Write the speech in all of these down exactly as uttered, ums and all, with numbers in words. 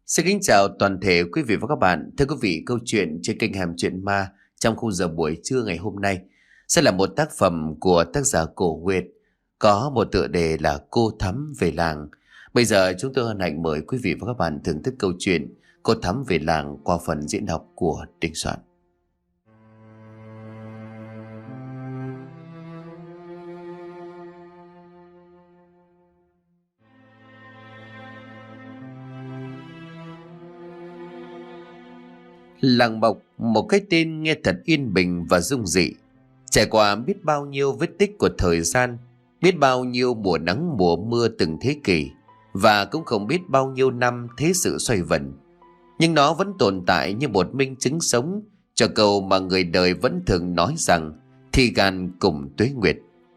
Xin kính chào toàn thể quý vị và các bạn. Thưa quý vị, câu chuyện trên kênh Hẻm Chuyện Ma trong khung giờ buổi trưa ngày hôm nay sẽ là một tác phẩm của tác giả Cổ Nguyệt, có một tựa đề là Cô Thắm Về Làng. Bây giờ chúng tôi hân hạnh mời quý vị và các bạn thưởng thức câu chuyện Cô Thắm Về Làng qua phần diễn đọc của Đình Soạn. Làng Mộc, một cái tên nghe thật yên bình và dung dị. Trải qua biết bao nhiêu vết tích của thời gian, biết bao nhiêu mùa nắng mùa mưa từng thế kỷ, và cũng không biết bao nhiêu năm thế sự xoay vần. Nhưng nó vẫn tồn tại như một minh chứng sống cho câu mà người đời vẫn thường nói rằng thi gan cùng tuế nguyệt.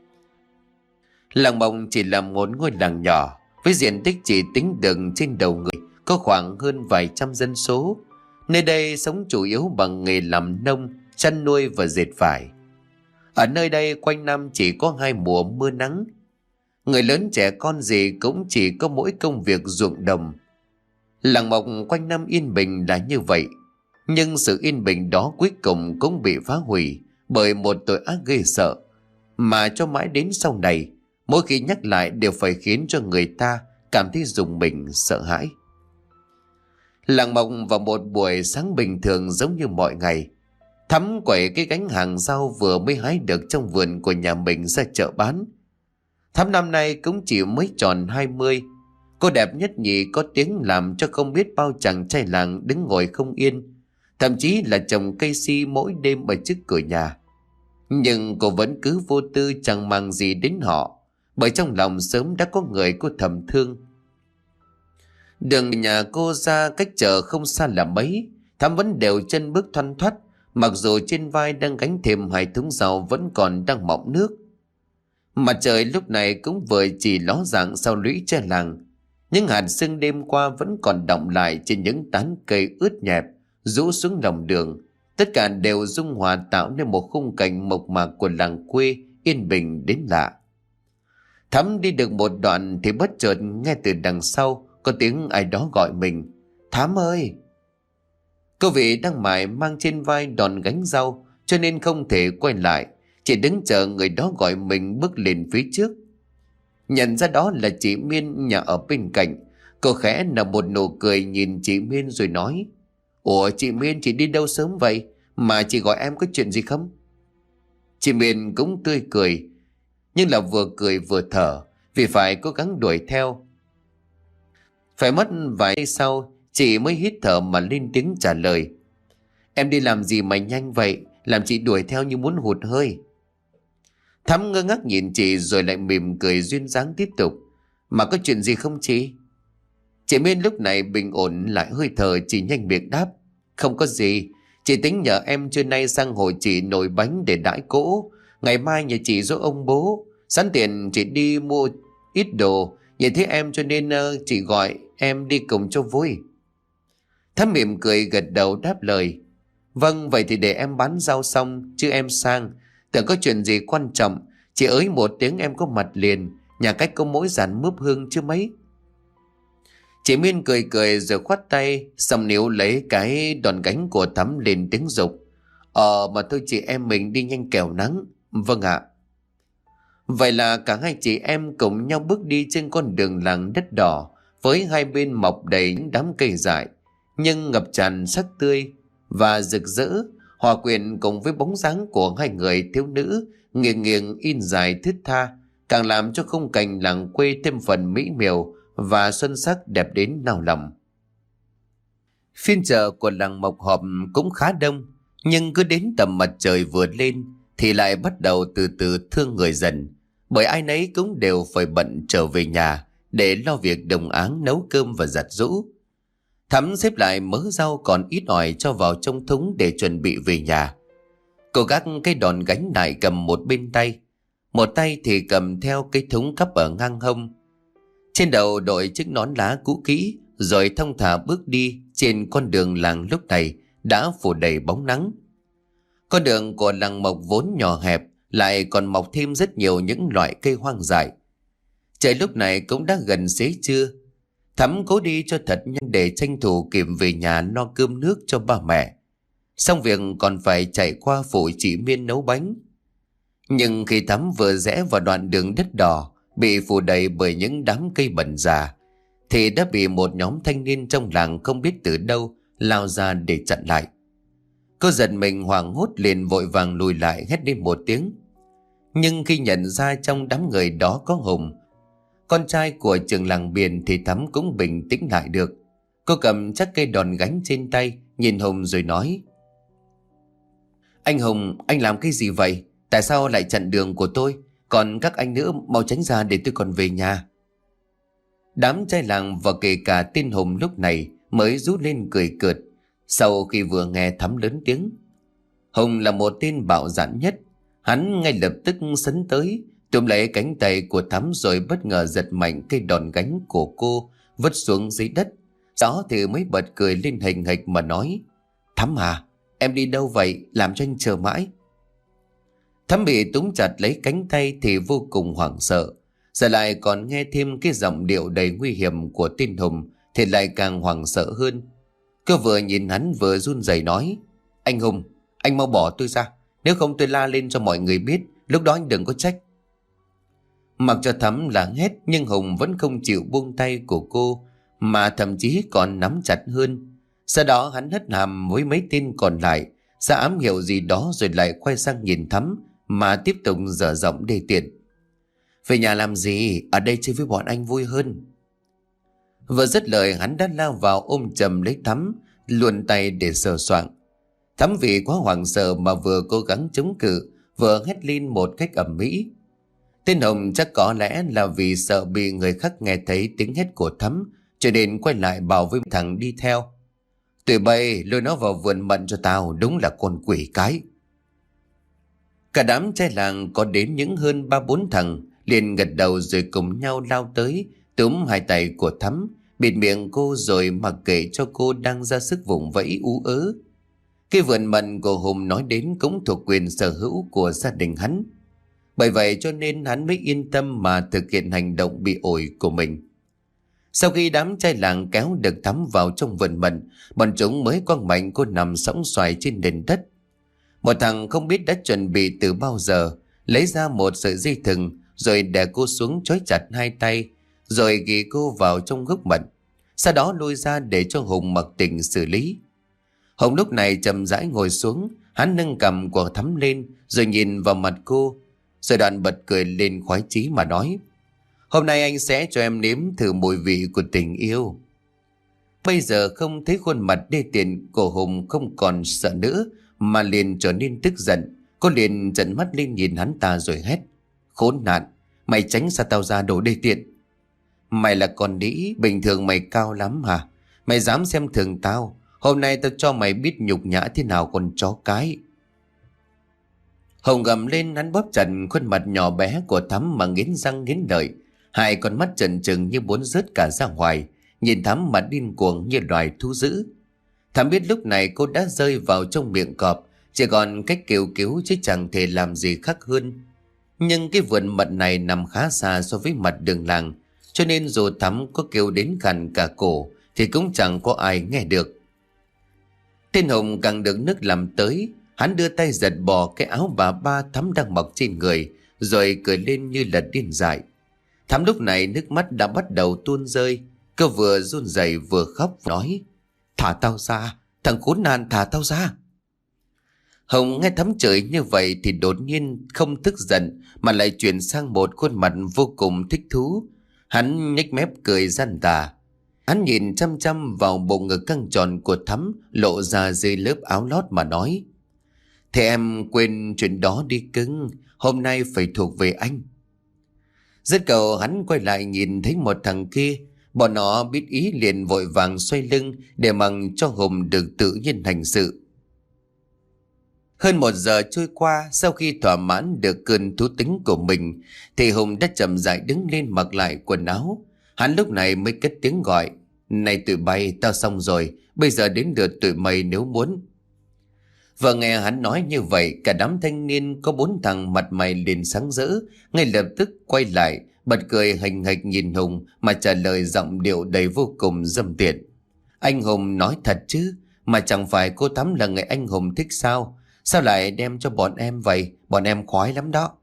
Làng Mộc chỉ là một ngôi làng nhỏ với diện tích chỉ tính được trên đầu người, có khoảng hơn vài trăm dân số. Nơi đây sống chủ yếu bằng nghề làm nông, chăn nuôi và dệt vải. Ở nơi đây quanh năm chỉ có hai mùa mưa nắng. Người lớn trẻ con gì cũng chỉ có mỗi công việc ruộng đồng. Làng Mộc quanh năm yên bình là như vậy. Nhưng sự yên bình đó cuối cùng cũng bị phá hủy bởi một tội ác ghê sợ, mà cho mãi đến sau này, mỗi khi nhắc lại đều phải khiến cho người ta cảm thấy rùng mình sợ hãi. Làng Mộc vào một buổi sáng bình thường giống như mọi ngày, Thắm quẩy cái gánh hàng rau vừa mới hái được trong vườn của nhà mình ra chợ bán. Thắm năm nay cũng chỉ mới tròn hai mươi. Cô đẹp nhất nhì, có tiếng làm cho không biết bao chàng trai làng đứng ngồi không yên, thậm chí là trồng cây si mỗi đêm ở trước cửa nhà. Nhưng cô vẫn cứ vô tư chẳng màng gì đến họ, bởi trong lòng sớm đã có người cô thầm thương. Đường nhà cô ra cách chợ không xa là mấy, Thắm vẫn đều chân bước thoăn thoắt, mặc dù trên vai đang gánh thêm hai thúng rau vẫn còn đang mọng nước. Mặt trời lúc này cũng vừa chỉ ló dạng sau lũy tre làng. Những hạt sương đêm qua vẫn còn đọng lại trên những tán cây ướt nhẹp rũ xuống lòng đường. Tất cả đều dung hòa tạo nên một khung cảnh mộc mạc của làng quê yên bình đến lạ. Thắm đi được một đoạn thì bất chợt nghe từ đằng sau có tiếng ai đó gọi mình. Thắm ơi! Cô vị đang mải mang trên vai đòn gánh rau cho nên không thể quay lại, chỉ đứng chờ người đó gọi mình bước lên phía trước. Nhận ra đó là chị Miên nhà ở bên cạnh, cô khẽ nở một nụ cười nhìn chị Miên rồi nói: Ủa chị Miên, chị đi đâu sớm vậy mà chị gọi em có chuyện gì không? Chị Miên cũng tươi cười, nhưng là vừa cười vừa thở vì phải cố gắng đuổi theo. Phải mất vài giây sau chị mới hít thở mà lên tiếng trả lời: Em đi làm gì mà nhanh vậy, làm chị đuổi theo như muốn hụt hơi. Thắm ngơ ngác nhìn chị rồi lại mỉm cười duyên dáng tiếp tục: Mà có chuyện gì không chị? Chị Miên lúc này bình ổn lại hơi thở, chỉ nhanh miệng đáp: Không có gì, chị tính nhờ em trưa nay sang hội chị nồi bánh để đãi cỗ, ngày mai nhà chị dỗ ông bố, sẵn tiền chị đi mua ít đồ, nhìn thấy em cho nên uh, chị gọi em đi cùng cho vui. Thắm mỉm cười gật đầu đáp lời: Vâng, vậy thì để em bán rau xong chứ em sang. Tưởng có chuyện gì quan trọng, chị ới một tiếng em có mặt liền, nhà cách có mỗi dàn mướp hương chứ mấy. Chị Miên cười cười rồi khoát tay, xong níu lấy cái đòn gánh của Thắm lên tiếng dục: Ờ mà thôi chị em mình đi nhanh kẻo nắng. Vâng ạ. Vậy là cả hai chị em cùng nhau bước đi trên con đường làng đất đỏ, với hai bên mọc đầy những đám cây dại nhưng ngập tràn sắc tươi và rực rỡ, hòa quyện cùng với bóng dáng của hai người thiếu nữ nghiêng nghiêng in dài thướt tha, càng làm cho khung cảnh làng quê thêm phần mỹ miều và xuân sắc đẹp đến nao lòng. Phiên chợ của làng Mộc Họp cũng khá đông, nhưng cứ đến tầm mặt trời vừa lên thì lại bắt đầu từ từ thương người dần, bởi ai nấy cũng đều phải bận trở về nhà để lo việc đồng áng nấu cơm và giặt giũ. Thắm xếp lại mớ rau còn ít ỏi cho vào trong thúng để chuẩn bị về nhà. Cô gác cái đòn gánh lại cầm một bên tay, một tay thì cầm theo cái thúng cắp ở ngang hông. Trên đầu đội chiếc nón lá cũ kỹ, rồi thong thả bước đi trên con đường làng lúc này đã phủ đầy bóng nắng. Con đường của làng Mộc vốn nhỏ hẹp, lại còn mọc thêm rất nhiều những loại cây hoang dại. Trời lúc này cũng đã gần xế trưa. Thắm cố đi cho thật nhanh để tranh thủ kịp về nhà lo cơm nước cho ba mẹ. Xong việc còn phải chạy qua phụ chị Miên nấu bánh. Nhưng khi Thắm vừa rẽ vào đoạn đường đất đỏ bị phủ đầy bởi những đám cây bẩn già, thì đã bị một nhóm thanh niên trong làng không biết từ đâu lao ra để chặn lại. Cô giật mình hoảng hốt liền vội vàng lùi lại hét lên một tiếng. Nhưng khi nhận ra trong đám người đó có Hùng, con trai của trưởng làng Biển, thì Thắm cũng bình tĩnh lại được. Cô cầm chắc cây đòn gánh trên tay, nhìn Hùng rồi nói: Anh Hùng, anh làm cái gì vậy? Tại sao lại chặn đường của tôi? Còn các anh nữa mau tránh ra để tôi còn về nhà. Đám trai làng và kể cả tên Hùng lúc này mới rút lên cười cợt sau khi vừa nghe Thắm lớn tiếng. Hùng là một tên bạo dạn nhất. Hắn ngay lập tức sấn tới, túm lấy cánh tay của Thắm rồi bất ngờ giật mạnh cây đòn gánh của cô, vứt xuống dưới đất. Đó thì mới bật cười lên hình hịch mà nói: Thắm à, em đi đâu vậy? Làm cho anh chờ mãi. Thắm bị túm chặt lấy cánh tay thì vô cùng hoảng sợ. Giờ lại còn nghe thêm cái giọng điệu đầy nguy hiểm của tên Hùng thì lại càng hoảng sợ hơn. Cô vừa nhìn hắn vừa run rẩy nói: Anh Hùng, anh mau bỏ tôi ra. Nếu không tôi la lên cho mọi người biết, lúc đó anh đừng có trách. Mặc cho Thắm là hét, nhưng Hùng vẫn không chịu buông tay của cô, mà thậm chí còn nắm chặt hơn. Sau đó hắn hất hàm với mấy tên còn lại, ra ám hiệu gì đó rồi lại quay sang nhìn Thắm mà tiếp tục dở giọng đê tiện: Về nhà làm gì? Ở đây chơi với bọn anh vui hơn. Vừa dứt lời hắn đã lao vào ôm chầm lấy Thắm, luồn tay để sờ soạng. Thắm vì quá hoảng sợ mà vừa cố gắng chống cự, vừa hét lên một cách ầm ĩ. Tên Hùng chắc có lẽ là vì sợ bị người khác nghe thấy tiếng hét của Thắm, cho nên quay lại bảo với thằng đi theo: Tụi bay lôi nó vào vườn mận cho tao, đúng là con quỷ cái. Cả đám trai làng có đến những hơn ba bốn thằng liền gật đầu rồi cùng nhau lao tới, túm hai tay của Thắm, bịt miệng cô rồi mặc kệ cho cô đang ra sức vùng vẫy ú ớ. Cái vườn mận của Hùng nói đến cũng thuộc quyền sở hữu của gia đình hắn. Bởi vậy cho nên hắn mới yên tâm mà thực hiện hành động bị ổi của mình. Sau khi đám trai làng kéo được Thắm vào trong vườn mận, bọn chúng mới quăng mạnh cô nằm sõng xoài trên nền đất. Một thằng không biết đã chuẩn bị từ bao giờ lấy ra một sợi dây thừng rồi đè cô xuống trói chặt hai tay, rồi ghi cô vào trong gốc mận. Sau đó lôi ra để cho Hùng mặc định xử lý. Hùng lúc này chậm rãi ngồi xuống, hắn nâng cằm của Thắm lên rồi nhìn vào mặt cô, rồi đoạn bật cười lên khoái chí mà nói: Hôm nay anh sẽ cho em nếm thử mùi vị của tình yêu. Bây giờ không thấy khuôn mặt đê tiện của Hùng không còn sợ nữa, mà liền trở nên tức giận. Cô liền trợn mắt lên nhìn hắn ta rồi hét: Khốn nạn, mày tránh xa tao ra, đồ đê tiện. Mày là con đĩ, bình thường mày cao lắm hả? Mày dám xem thường tao? Hôm nay tao cho mày biết nhục nhã thế nào con chó cái. Hùng gầm lên, hắn bóp chặt khuôn mặt nhỏ bé của Thắm mà nghiến răng nghiến lợi. Hai con mắt trần trừng như muốn rớt cả ra ngoài, nhìn Thắm mà điên cuồng như loài thú dữ. Thắm biết lúc này cô đã rơi vào trong miệng cọp, chỉ còn cách kêu cứu chứ chẳng thể làm gì khác hơn. Nhưng cái vườn mận này nằm khá xa so với mặt đường làng, cho nên dù Thắm có kêu đến khàn cả cổ thì cũng chẳng có ai nghe được. Tên Hùng càng được nước làm tới, hắn đưa tay giật bỏ cái áo bà ba Thắm đang mặc trên người, rồi cười lên như là điên dại. Thắm lúc này nước mắt đã bắt đầu tuôn rơi, cô vừa run rẩy vừa khóc nói: Thả tao ra, thằng khốn nạn, thả tao ra. Hùng nghe Thắm chửi như vậy thì đột nhiên không tức giận mà lại chuyển sang một khuôn mặt vô cùng thích thú. Hắn nhếch mép cười gian tà. Hắn nhìn chăm chăm vào bộ ngực căng tròn của Thắm lộ ra dưới lớp áo lót mà nói: Thế em quên chuyện đó đi cưng, hôm nay phải thuộc về anh. Dứt câu hắn quay lại nhìn thấy một thằng kia. Bọn nó biết ý liền vội vàng xoay lưng để mặc cho Hùng được tự nhiên hành sự. Hơn một giờ trôi qua, sau khi thỏa mãn được cơn thú tính của mình thì Hùng đã chậm rãi đứng lên mặc lại quần áo. Hắn lúc này mới cất tiếng gọi: Này tụi bay, tao xong rồi, bây giờ đến lượt tụi mày nếu muốn. Vừa nghe hắn nói như vậy, cả đám thanh niên có bốn thằng mặt mày liền sáng rỡ, ngay lập tức quay lại bật cười hình hạch nhìn Hùng mà trả lời giọng điệu đầy vô cùng dâm tiện. Anh Hùng nói thật chứ, mà chẳng phải cô Thắm là người anh Hùng thích sao? Sao lại đem cho bọn em vậy? Bọn em khoái lắm đó.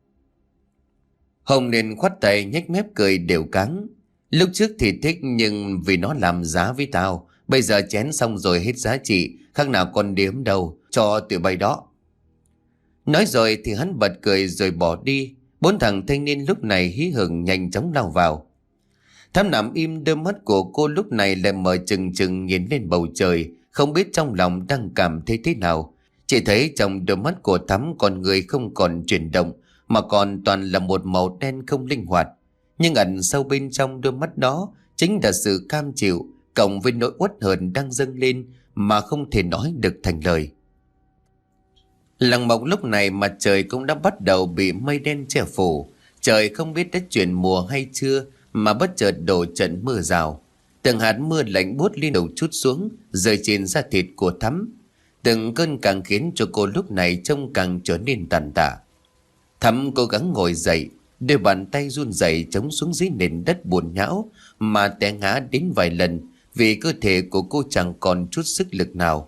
Hùng liền khoát tay nhếch mép cười đều cắng. Lúc trước thì thích, nhưng vì nó làm giá với tao, bây giờ chén xong rồi hết giá trị, khác nào con điếm đâu, cho tụi bay đó. Nói rồi thì hắn bật cười rồi bỏ đi. Bốn thằng thanh niên lúc này hí hửng nhanh chóng lao vào. Thắm nằm im, đôi mắt của cô lúc này lại mở trừng trừng nhìn lên bầu trời, không biết trong lòng đang cảm thấy thế nào. Chỉ thấy trong đôi mắt của Thắm con người không còn chuyển động, mà còn toàn là một màu đen không linh hoạt. Nhưng ẩn sâu bên trong đôi mắt đó chính là sự cam chịu, cộng với nỗi uất hờn đang dâng lên mà không thể nói được thành lời. Làng Mộc lúc này mặt trời cũng đã bắt đầu bị mây đen che phủ. Trời không biết đã chuyển mùa hay chưa mà bất chợt đổ trận mưa rào. Từng hạt mưa lạnh buốt liên tục trút xuống, rơi trên da thịt của Thắm. Từng cơn càng khiến cho cô lúc này trông càng trở nên tàn tạ. Thắm cố gắng ngồi dậy, đôi bàn tay run rẩy chống xuống dưới nền đất buồn nhão mà té ngã đến vài lần, vì cơ thể của cô chẳng còn chút sức lực nào.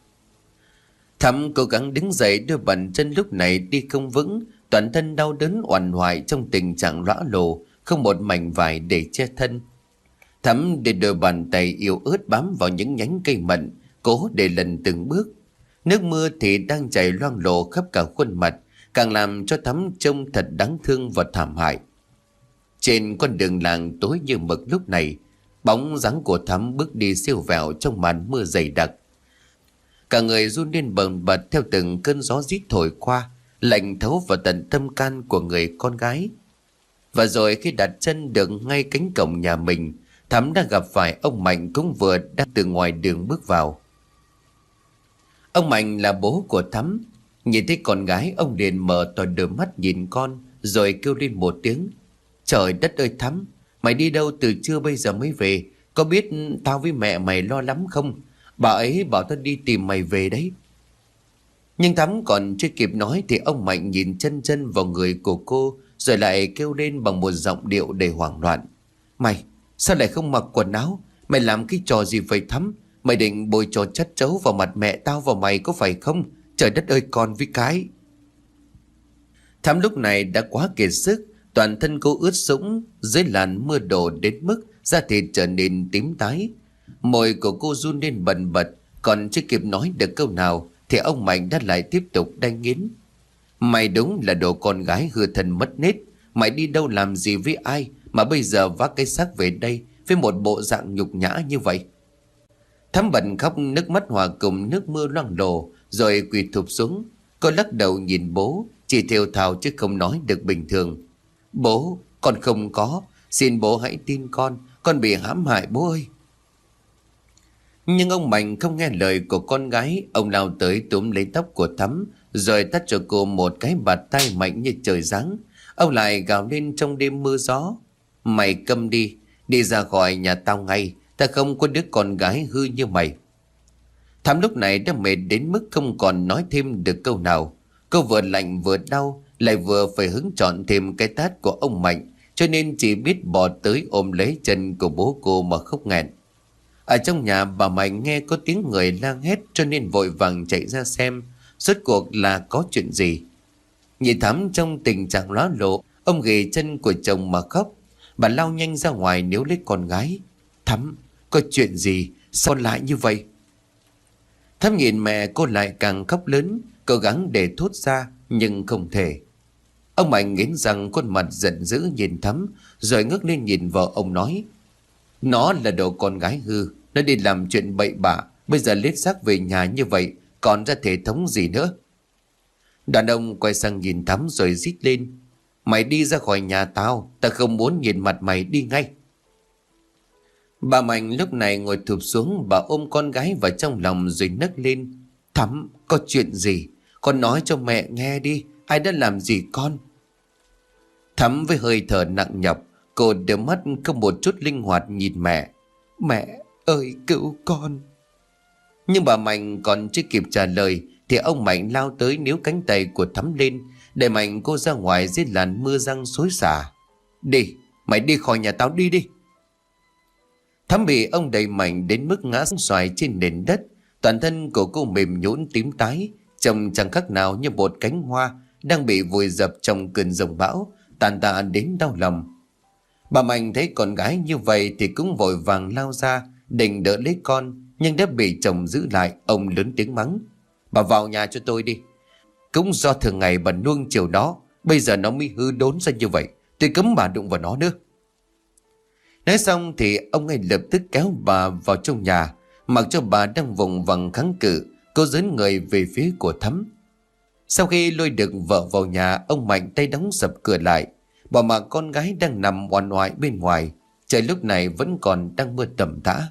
Thắm cố gắng đứng dậy, đôi bàn chân lúc này đi không vững, toàn thân đau đớn oằn hoài trong tình trạng lõa lồ, không một mảnh vải để che thân. Thắm để đôi bàn tay yếu ớt bám vào những nhánh cây mận, cố để lần từng bước. Nước mưa thì đang chảy loang lổ khắp cả khuôn mặt, càng làm cho Thắm trông thật đáng thương và thảm hại. Trên con đường làng tối như mực lúc này, bóng dáng của Thắm bước đi siêu vẹo trong màn mưa dày đặc. Cả người run lên bần bật theo từng cơn gió rít thổi qua, lạnh thấu vào tận tâm can của người con gái. Và rồi khi đặt chân được ngay cánh cổng nhà mình, Thắm đã gặp phải ông Mạnh cũng vừa đang từ ngoài đường bước vào. Ông Mạnh là bố của Thắm. Nhìn thấy con gái, ông liền mở to đôi mắt nhìn con, rồi kêu lên một tiếng. Trời đất ơi Thắm, mày đi đâu từ trưa bây giờ mới về? Có biết tao với mẹ mày lo lắm không? Bà ấy bảo tao đi tìm mày về đấy. Nhưng Thắm còn chưa kịp nói thì ông Mạnh nhìn chân chân vào người của cô, rồi lại kêu lên bằng một giọng điệu đầy hoảng loạn. Mày, sao lại không mặc quần áo? Mày làm cái trò gì vậy Thắm? Mày định bôi trò chất chấu vào mặt mẹ tao và mày có phải không? Trời đất ơi con với cái. Thắm lúc này đã quá kiệt sức, toàn thân cô ướt sũng dưới làn mưa đổ đến mức da thịt trở nên tím tái. Môi của cô run lên bần bật, còn chưa kịp nói được câu nào thì ông Mạnh đã lại tiếp tục đanh nghiến. Mày đúng là đồ con gái hư thân mất nết. Mày đi đâu làm gì với ai mà bây giờ vác cái xác về đây với một bộ dạng nhục nhã như vậy? Thắm bật khóc, nước mắt hòa cùng nước mưa loang lổ, rồi quỳ thụp xuống. Cô lắc đầu nhìn bố, chỉ thều thào chứ không nói được bình thường. Bố, con không có, xin bố hãy tin con, con bị hãm hại bố ơi. Nhưng ông Mạnh không nghe lời của con gái. Ông lao tới túm lấy tóc của Thắm, rồi tát cho cô một cái bạt tay mạnh như trời giáng. Ông lại gào lên trong đêm mưa gió. Mày câm đi, đi ra khỏi nhà tao ngay. Ta không có đứa con gái hư như mày. Thắm lúc này đã mệt đến mức không còn nói thêm được câu nào. Cô vừa lạnh vừa đau, lại vừa phải hứng chọn thêm cái tát của ông Mạnh, cho nên chỉ biết bò tới ôm lấy chân của bố cô mà khóc nghẹn. Ở trong nhà, bà Mạnh nghe có tiếng người la hét cho nên vội vàng chạy ra xem rốt cuộc là có chuyện gì. Nhìn Thắm trong tình trạng lóa lộ, ông ghì chân của chồng mà khóc. Bà lao nhanh ra ngoài níu lấy con gái. Thắm, có chuyện gì? Sao lại như vậy? Thắm nhìn mẹ cô lại càng khóc lớn, cố gắng để thốt ra nhưng không thể. Ông Mạnh nghiến răng, khuôn mặt giận dữ nhìn Thắm, rồi ngước lên nhìn vợ ông nói. Nó là đồ con gái hư, nó đi làm chuyện bậy bạ, bây giờ lết xác về nhà như vậy, còn ra thể thống gì nữa? Đàn ông quay sang nhìn Thắm rồi rít lên. Mày đi ra khỏi nhà tao, ta không muốn nhìn mặt mày, đi ngay. Bà Mạnh lúc này ngồi thụp xuống, bà ôm con gái vào trong lòng rồi nấc lên. Thắm, có chuyện gì? Con nói cho mẹ nghe đi, ai đã làm gì con? Thắm với hơi thở nặng nhọc, cô đôi mắt không một chút linh hoạt nhìn mẹ. Mẹ ơi cứu con. Nhưng bà Mạnh còn chưa kịp trả lời thì ông Mạnh lao tới níu cánh tay của Thắm lên, để Mạnh cô ra ngoài dưới làn mưa răng xối xả. Đi, mày đi khỏi nhà tao, đi đi. Thắm bị ông đẩy mạnh đến mức ngã xoài trên nền đất. Toàn thân của cô mềm nhũn tím tái, trông chẳng khác nào như một cánh hoa đang bị vùi dập trong cơn giông bão, tàn tạ đến đau lòng. Bà Mạnh thấy con gái như vậy thì cũng vội vàng lao ra định đỡ lấy con, nhưng đã bị chồng giữ lại. Ông lớn tiếng mắng: Bà vào nhà cho tôi đi. Cũng do thường ngày bà nuông chiều đó, bây giờ nó mới hư đốn ra như vậy. Tôi cấm bà đụng vào nó nữa. Nói xong thì ông ấy lập tức kéo bà vào trong nhà, mặc cho bà đang vùng vằng kháng cự. Cô dấn người về phía của Thắm. Sau khi lôi được vợ vào nhà, ông mạnh tay đóng sập cửa lại, bỏ mặc con gái đang nằm oằn oại bên ngoài. Trời lúc này vẫn còn đang mưa tầm tã.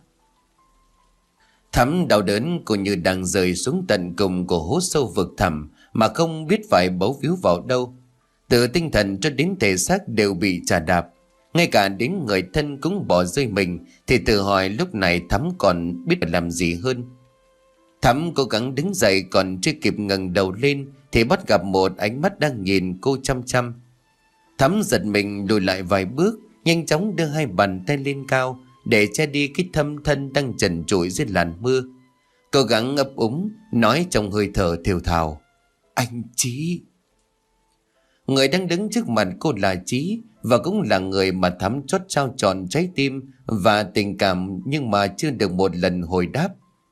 Thắm đau đớn, cô như đang rơi xuống tận cùng của hố sâu vực thẳm mà không biết phải bấu víu vào đâu. Từ tinh thần cho đến thể xác đều bị chà đạp, ngay cả đến người thân cũng bỏ rơi mình. Thì tự hỏi lúc này Thắm còn biết làm gì hơn. Thắm cố gắng đứng dậy, còn chưa kịp ngẩng đầu lên thì bắt gặp một ánh mắt đang nhìn cô chăm chăm. Thắm giật mình lùi lại vài bước, nhanh chóng đưa hai bàn tay lên cao để che đi cái thâm thân đang trần trụi dưới làn mưa. Cố gắng ấp úng nói trong hơi thở thều thào: Anh Chí. Người đang đứng trước mặt cô là Chí, và cũng là người mà Thắm chót trao trọn trái tim và tình cảm, nhưng mà chưa được một lần hồi đáp.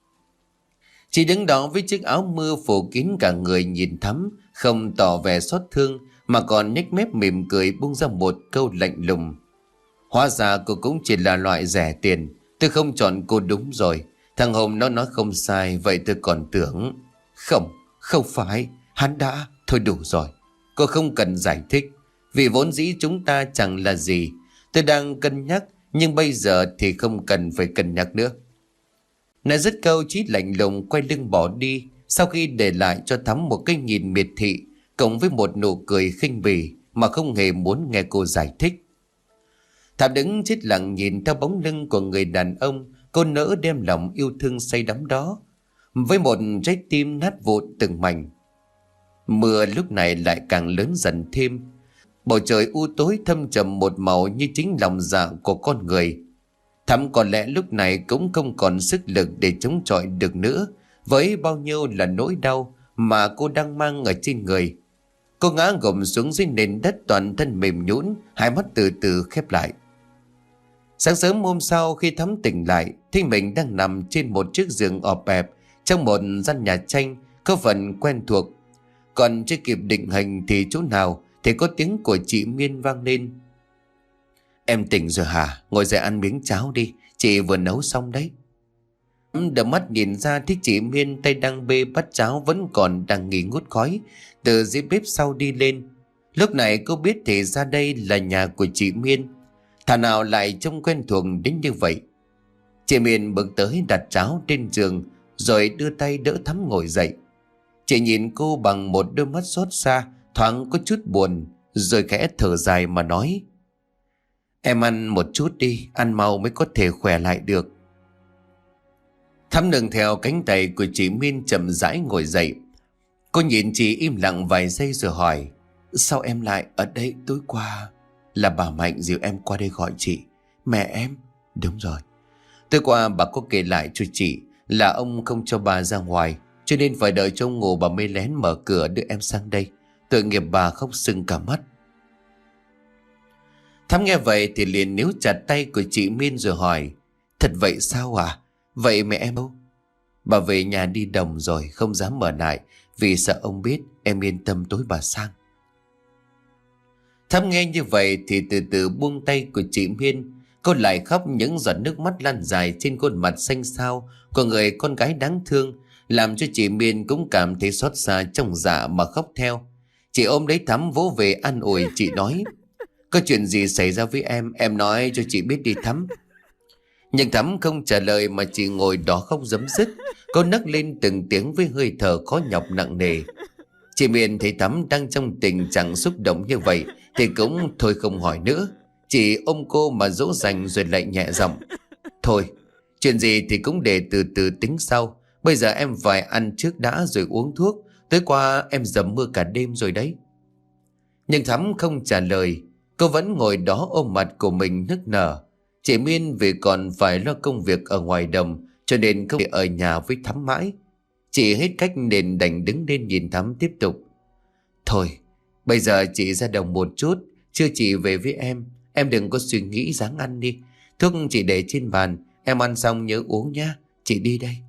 Chị đứng đó với chiếc áo mưa phủ kín cả người, nhìn Thắm không tỏ vẻ xót thương mà còn nhếch mép mỉm cười, buông ra một câu lạnh lùng: Hóa ra cô cũng chỉ là loại rẻ tiền. Tôi không chọn cô đúng rồi. Thằng Hùng nó nói không sai, vậy tôi còn tưởng. Không, không phải. Hắn đã... Thôi đủ rồi. Cô không cần giải thích, vì vốn dĩ chúng ta chẳng là gì. Tôi đang cân nhắc, nhưng bây giờ thì không cần phải cân nhắc nữa. Nói dứt câu, Chí lạnh lùng quay lưng bỏ đi, sau khi để lại cho Thắm một cái nhìn miệt thị cộng với một nụ cười khinh bỉ mà không hề muốn nghe cô giải thích. Thắm đứng chết lặng nhìn theo bóng lưng của người đàn ông cô nỡ đem lòng yêu thương say đắm đó, với một trái tim nát vụn từng mảnh. Mưa lúc này lại càng lớn dần thêm. Bầu trời u tối thâm trầm một màu như chính lòng dạ của con người. Thắm có lẽ lúc này cũng không còn sức lực để chống chọi được nữa với bao nhiêu là nỗi đau mà cô đang mang ở trên người. Cô ngã gục xuống dưới nền đất, toàn thân mềm nhũn, hai mắt từ từ khép lại. Sáng sớm hôm sau, khi Thắm tỉnh lại thì mình đang nằm trên một chiếc giường ọp ẹp trong một gian nhà tranh có phần quen thuộc. Còn chưa kịp định hình thì chỗ nào thì có tiếng của chị Miên vang lên: Em tỉnh rồi hả? Ngồi dậy ăn miếng cháo đi, chị vừa nấu xong đấy. Đợt mắt nhìn ra thì chị Miên tay đang bê bát cháo vẫn còn đang nghi ngút khói từ dưới bếp sau đi lên. Lúc này cô biết thì ra đây là nhà của chị Miên. Thà nào lại trông quen thuộc đến như vậy. Chị Miên bước tới đặt cháo trên giường rồi đưa tay đỡ Thắm ngồi dậy. Chị nhìn cô bằng một đôi mắt xót xa, thoáng có chút buồn, rồi khẽ thở dài mà nói: Em ăn một chút đi, ăn mau mới có thể khỏe lại được. Thắm nương theo cánh tay của chị Miên chậm rãi ngồi dậy. Cô nhìn chị im lặng vài giây rồi hỏi: Sao em lại ở đây? Tối qua là bà Mạnh dìu em qua đây gọi chị. Mẹ em? Đúng rồi. Tối qua bà có kể lại cho chị là ông không cho bà ra ngoài, cho nên phải đợi cho ông ngủ bà mới lén mở cửa đưa em sang đây. Tội nghiệp bà khóc sưng cả mắt. Thắm nghe vậy thì liền níu chặt tay của chị Miên rồi hỏi: Thật vậy sao à? Vậy mẹ em đâu? Bà về nhà đi đồng rồi, không dám mở lại vì sợ ông biết. Em yên tâm, tối bà sang. Thắm nghe như vậy thì từ từ buông tay của chị Miên. Cô lại khóc, những giọt nước mắt lan dài trên khuôn mặt xanh xao của người con gái đáng thương, làm cho chị Miên cũng cảm thấy xót xa trong dạ mà khóc theo. Chị ôm lấy Thắm vỗ về an ủi. Chị nói: Có chuyện gì xảy ra với em? Em nói cho chị biết đi Thắm. Nhưng Thắm không trả lời mà chỉ ngồi đó khóc rấm rứt. Cô nấc lên từng tiếng với hơi thở khó nhọc nặng nề. Chị Miên thấy Thắm đang trong tình trạng xúc động như vậy thì cũng thôi không hỏi nữa. Chị ôm cô mà dỗ dành rồi lại nhẹ giọng: Thôi, chuyện gì thì cũng để từ từ tính sau. Bây giờ em phải ăn trước đã rồi uống thuốc. Tối qua em dầm mưa cả đêm rồi đấy. Nhưng Thắm không trả lời. Cô vẫn ngồi đó ôm mặt của mình nức nở. Chị Miên vì còn phải lo công việc ở ngoài đồng cho nên không thể ở nhà với Thắm mãi. Chị hết cách nên đành đứng lên nhìn Thắm tiếp tục. Thôi, bây giờ chị ra đồng một chút, chưa chị về với em. Em đừng có suy nghĩ ráng ăn đi. Thuốc chị để trên bàn, em ăn xong nhớ uống nhá. Chị đi đây.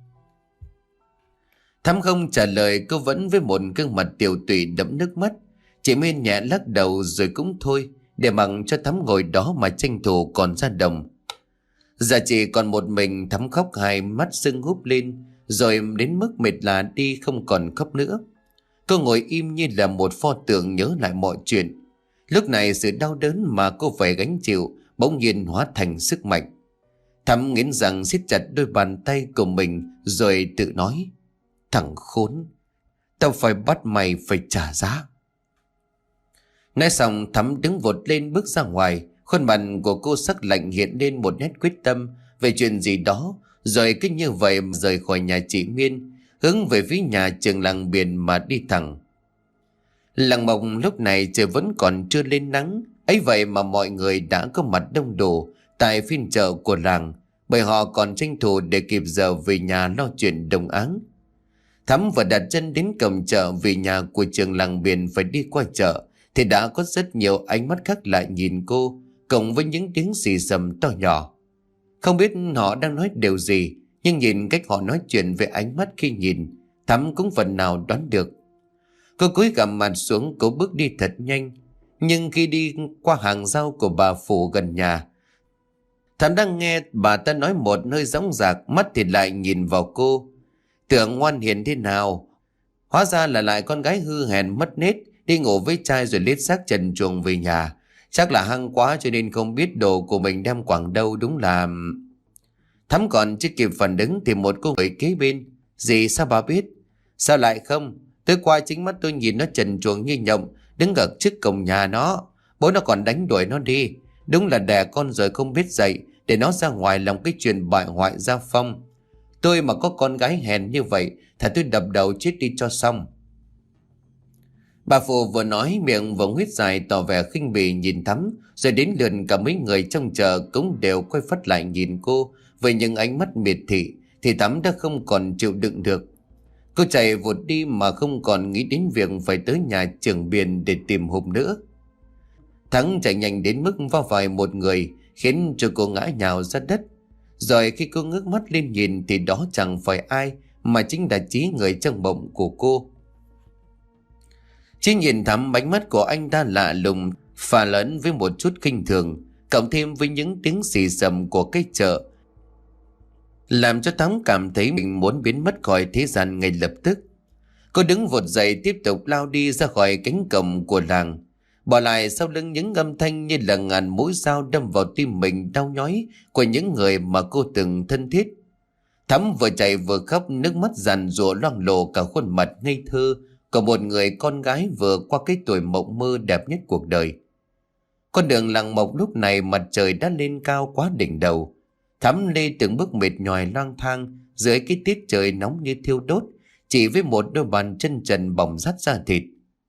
Thắm không trả lời, cô vẫn với một gương mặt tiều tụy đẫm nước mắt. Chị Miên nhẹ lắc đầu rồi cũng thôi, để mặc cho Thắm ngồi đó mà tranh thủ còn ra đồng. Giờ chị còn một mình, Thắm khóc hai mắt sưng húp lên, rồi đến mức mệt là đi không còn khóc nữa. Cô ngồi im như là một pho tượng nhớ lại mọi chuyện. Lúc này sự đau đớn mà cô phải gánh chịu bỗng nhiên hóa thành sức mạnh. Thắm nghiến răng siết chặt đôi bàn tay của mình rồi tự nói. Thằng khốn, tao phải bắt mày phải trả giá. Nói xong Thắm đứng vụt lên bước ra ngoài. Khuôn mặt của cô sắc lạnh hiện lên một nét quyết tâm về chuyện gì đó, rồi cứ như vậy rời khỏi nhà chị Miên, hướng về phía nhà trường làng biển mà đi thẳng. Làng Mộc lúc này trời vẫn còn chưa lên nắng, ấy vậy mà mọi người đã có mặt đông đủ tại phiên chợ của làng, bởi họ còn tranh thủ để kịp giờ về nhà lo chuyện đồng áng. Thắm vừa đặt chân đến cổng chợ vì nhà của trường làng biển phải đi qua chợ, thì đã có rất nhiều ánh mắt khác lại nhìn cô, cộng với những tiếng xì xầm to nhỏ. Không biết họ đang nói điều gì, nhưng nhìn cách họ nói chuyện với ánh mắt khi nhìn, Thắm cũng phần nào đoán được. Cô cúi gằm mặt xuống, cố bước đi thật nhanh. Nhưng khi đi qua hàng rau của bà Phủ gần nhà, Thắm đang nghe bà ta nói một nơi dõng dạc, mắt thì lại nhìn vào cô. Tưởng ngoan hiền thế nào, hóa ra là lại con gái hư hèn mất nết, đi ngủ với trai rồi lết xác trần truồng về nhà. Chắc là hăng quá cho nên không biết đồ của mình đem quảng đâu, đúng là... Thắm còn chưa kịp phản ứng thì một cô người kế bên. Gì, sao bà biết? Sao lại không? Tối qua chính mắt tôi nhìn nó trần truồng như nhộng, đứng ở trước cổng nhà nó. Bố nó còn đánh đuổi nó đi. Đúng là đẻ con rồi không biết dạy, để nó ra ngoài làm cái chuyện bại hoại gia phong. Tôi mà có con gái hèn như vậy, thà tôi đập đầu chết đi cho xong. Bà Phụ vừa nói miệng vừa huyết dài tỏ vẻ khinh bỉ nhìn Thắm, rồi đến lượt cả mấy người trong chợ cũng đều quay phát lại nhìn cô với những ánh mắt miệt thị, thì Thắm đã không còn chịu đựng được. Cô chạy vụt đi mà không còn nghĩ đến việc phải tới nhà trưởng biển để tìm Hùng nữa. Thắng chạy nhanh đến mức va phải một người, khiến cho cô ngã nhào ra đất. Rồi khi cô ngước mắt lên nhìn thì đó chẳng phải ai mà chính là Chí, người trong mộng của cô. Chí nhìn Thắm, ánh mắt của anh ta lạ lùng, pha lẫn với một chút khinh thường, cộng thêm với những tiếng xì xầm của cái chợ, làm cho Thắm cảm thấy mình muốn biến mất khỏi thế gian ngay lập tức. Cô đứng vụt dậy tiếp tục lao đi ra khỏi cánh cổng của làng, bỏ lại sau lưng những âm thanh như là ngàn mũi dao đâm vào tim mình đau nhói của những người mà cô từng thân thiết. Thắm vừa chạy vừa khóc, nước mắt giàn giụa loang lổ cả khuôn mặt ngây thơ của một người con gái vừa qua cái tuổi mộng mơ đẹp nhất cuộc đời. Con đường làng Mộc lúc này mặt trời đã lên cao quá đỉnh đầu. Thắm lê từng bước mệt nhòi lang thang dưới cái tiết trời nóng như thiêu đốt, chỉ với một đôi bàn chân trần bỏng rát da thịt.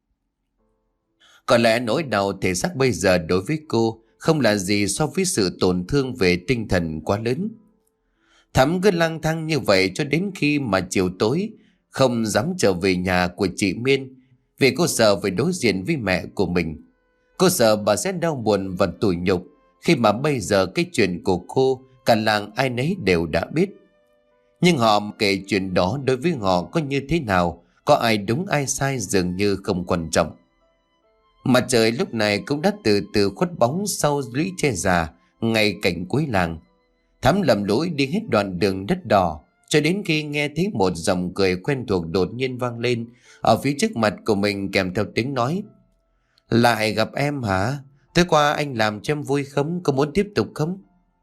Có lẽ nỗi đau thể xác bây giờ đối với cô không là gì so với sự tổn thương về tinh thần quá lớn. Thắm cứ lang thang như vậy cho đến khi mà chiều tối không dám trở về nhà của chị Miên, vì cô sợ phải đối diện với mẹ của mình. Cô sợ bà sẽ đau buồn và tủi nhục khi mà bây giờ cái chuyện của cô cả làng ai nấy đều đã biết. Nhưng họ kể chuyện đó đối với họ có như thế nào, có ai đúng ai sai dường như không quan trọng. Mặt trời lúc này cũng đã từ từ khuất bóng sau lũy tre già ngay cạnh cuối làng. Thắm lầm lũi đi hết đoạn đường đất đỏ cho đến khi nghe thấy một giọng cười quen thuộc đột nhiên vang lên ở phía trước mặt của mình, kèm theo tiếng nói: Lại gặp em hả? Tối qua anh làm cho em vui không? Có muốn tiếp tục không?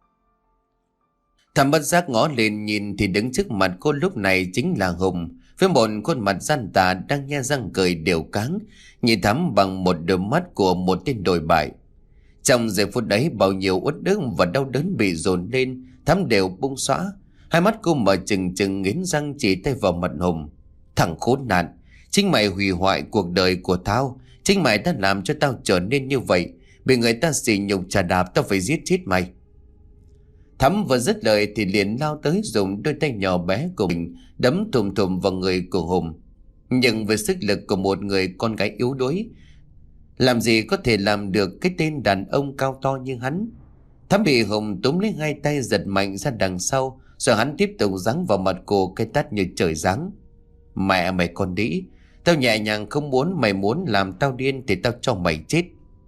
Thắm bất giác ngó lên nhìn thì đứng trước mặt cô lúc này chính là Hùng, với một khuôn mặt gian tà đang nhe răng cười đều cáng, nhìn Thắm bằng một đôi mắt của một tên đồi bại. Trong giây phút ấy, bao nhiêu uất ức và đau đớn bị dồn lên, Thắm đều bung xõa. Hai mắt cô mở trừng trừng, nghiến răng chỉ tay vào mặt Hùng. Thằng khốn nạn, chính mày hủy hoại cuộc đời của tao, chính mày đã làm cho tao trở nên như vậy. bị người ta sỉ nhục chà đạp, tao phải giết chết mày. Thắm vừa dứt lời thì liền lao tới dùng đôi tay nhỏ bé của mình đấm thùm thùm vào người của Hùng. Nhưng với sức lực của một người con gái yếu đuối, làm gì có thể làm được cái tên đàn ông cao to như hắn. Thắm bị Hùng túm lấy hai tay giật mạnh ra đằng sau, rồi hắn tiếp tục giáng vào mặt cô cái tát như trời giáng. Mẹ mày con đĩ, tao nhẹ nhàng không muốn, mày muốn làm tao điên thì tao cho mày chết.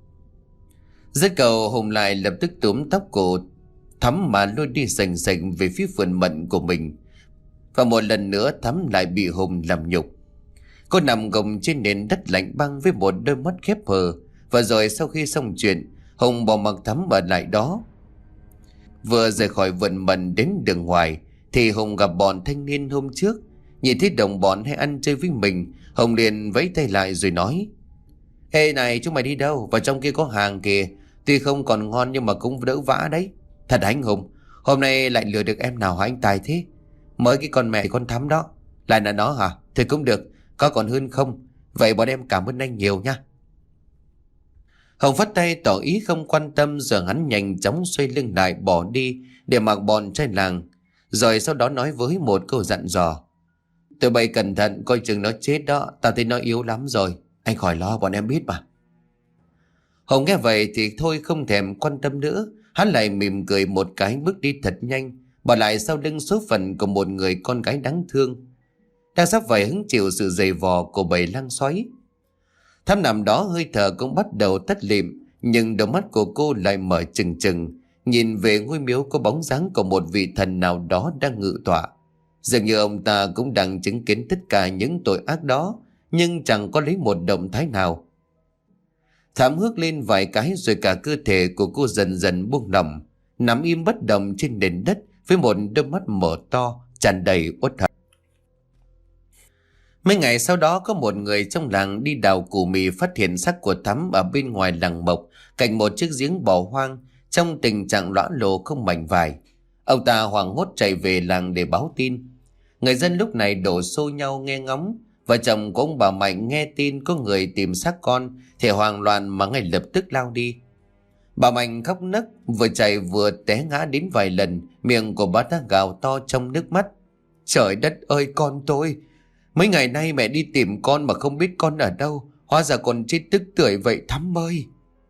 Dứt cầu, Hùng lại lập tức túm tóc cô Thắm mà lôi đi sành sành về phía vườn mận của mình. Và một lần nữa Thắm lại bị Hùng làm nhục. Cô nằm gồng trên nền đất lạnh băng với một đôi mắt khép hờ. Và rồi sau khi xong chuyện, Hùng bỏ mặc Thắm ở lại đó. Vừa rời khỏi vườn mận đến đường ngoài thì Hùng gặp bọn thanh niên hôm trước. Nhìn thấy đồng bọn hay ăn chơi với mình, Hùng liền vẫy tay lại rồi nói: Ê này, chúng mày đi đâu? Vào trong kia có hàng kìa. Tuy không còn ngon nhưng mà cũng đỡ vã đấy. Thật anh Hùng, hôm nay lại lừa được em nào hả anh Tài thế? Mới cái con mẹ con Thắm đó. Lại là nó hả? Thì cũng được, có còn hơn không? Vậy bọn em cảm ơn anh nhiều nha. Hùng phất tay tỏ ý không quan tâm, rồi hắn nhanh chóng xoay lưng lại bỏ đi để mặc bọn trai làng. Rồi sau đó nói với một câu dặn dò: Tụi bay cẩn thận, coi chừng nó chết đó. Tao thấy nó yếu lắm rồi. Anh khỏi lo, bọn em biết mà. Hùng nghe vậy thì thôi không thèm quan tâm nữa. Hắn lại mỉm cười một cái bước đi thật nhanh, bỏ lại sau lưng số phận của một người con gái đáng thương đang sắp phải hứng chịu sự giày vò của bầy lang xoáy. Thắm nằm đó hơi thở cũng bắt đầu tắt lịm, nhưng đôi mắt của cô lại mở trừng trừng, nhìn về ngôi miếu có bóng dáng của một vị thần nào đó đang ngự tọa. Dường như ông ta cũng đang chứng kiến tất cả những tội ác đó, nhưng chẳng có lấy một động thái nào. Thắm hước lên vài cái rồi cả cơ thể của cô dần dần buông lỏng, nằm im bất động trên nền đất với một đôi mắt mở to tràn đầy uất hận. Mấy ngày sau đó có một người trong làng đi đào củ mì phát hiện xác của Thắm ở bên ngoài làng mộc cạnh một chiếc giếng bỏ hoang trong tình trạng lõa lồ không mảnh vải. Ông ta hoảng hốt chạy về làng để báo tin. Người dân lúc này đổ xô nhau nghe ngóng. Vợ chồng của ông bà Mạnh nghe tin có người tìm xác con thì hoang loạn mà ngay lập tức lao đi. Bà Mạnh khóc nấc, vừa chạy vừa té ngã đến vài lần, miệng của bà ta gào to trong nước mắt: Trời đất ơi con tôi! Mấy ngày nay mẹ đi tìm con mà không biết con ở đâu, hóa ra con chết tức tưởi vậy Thắm ơi!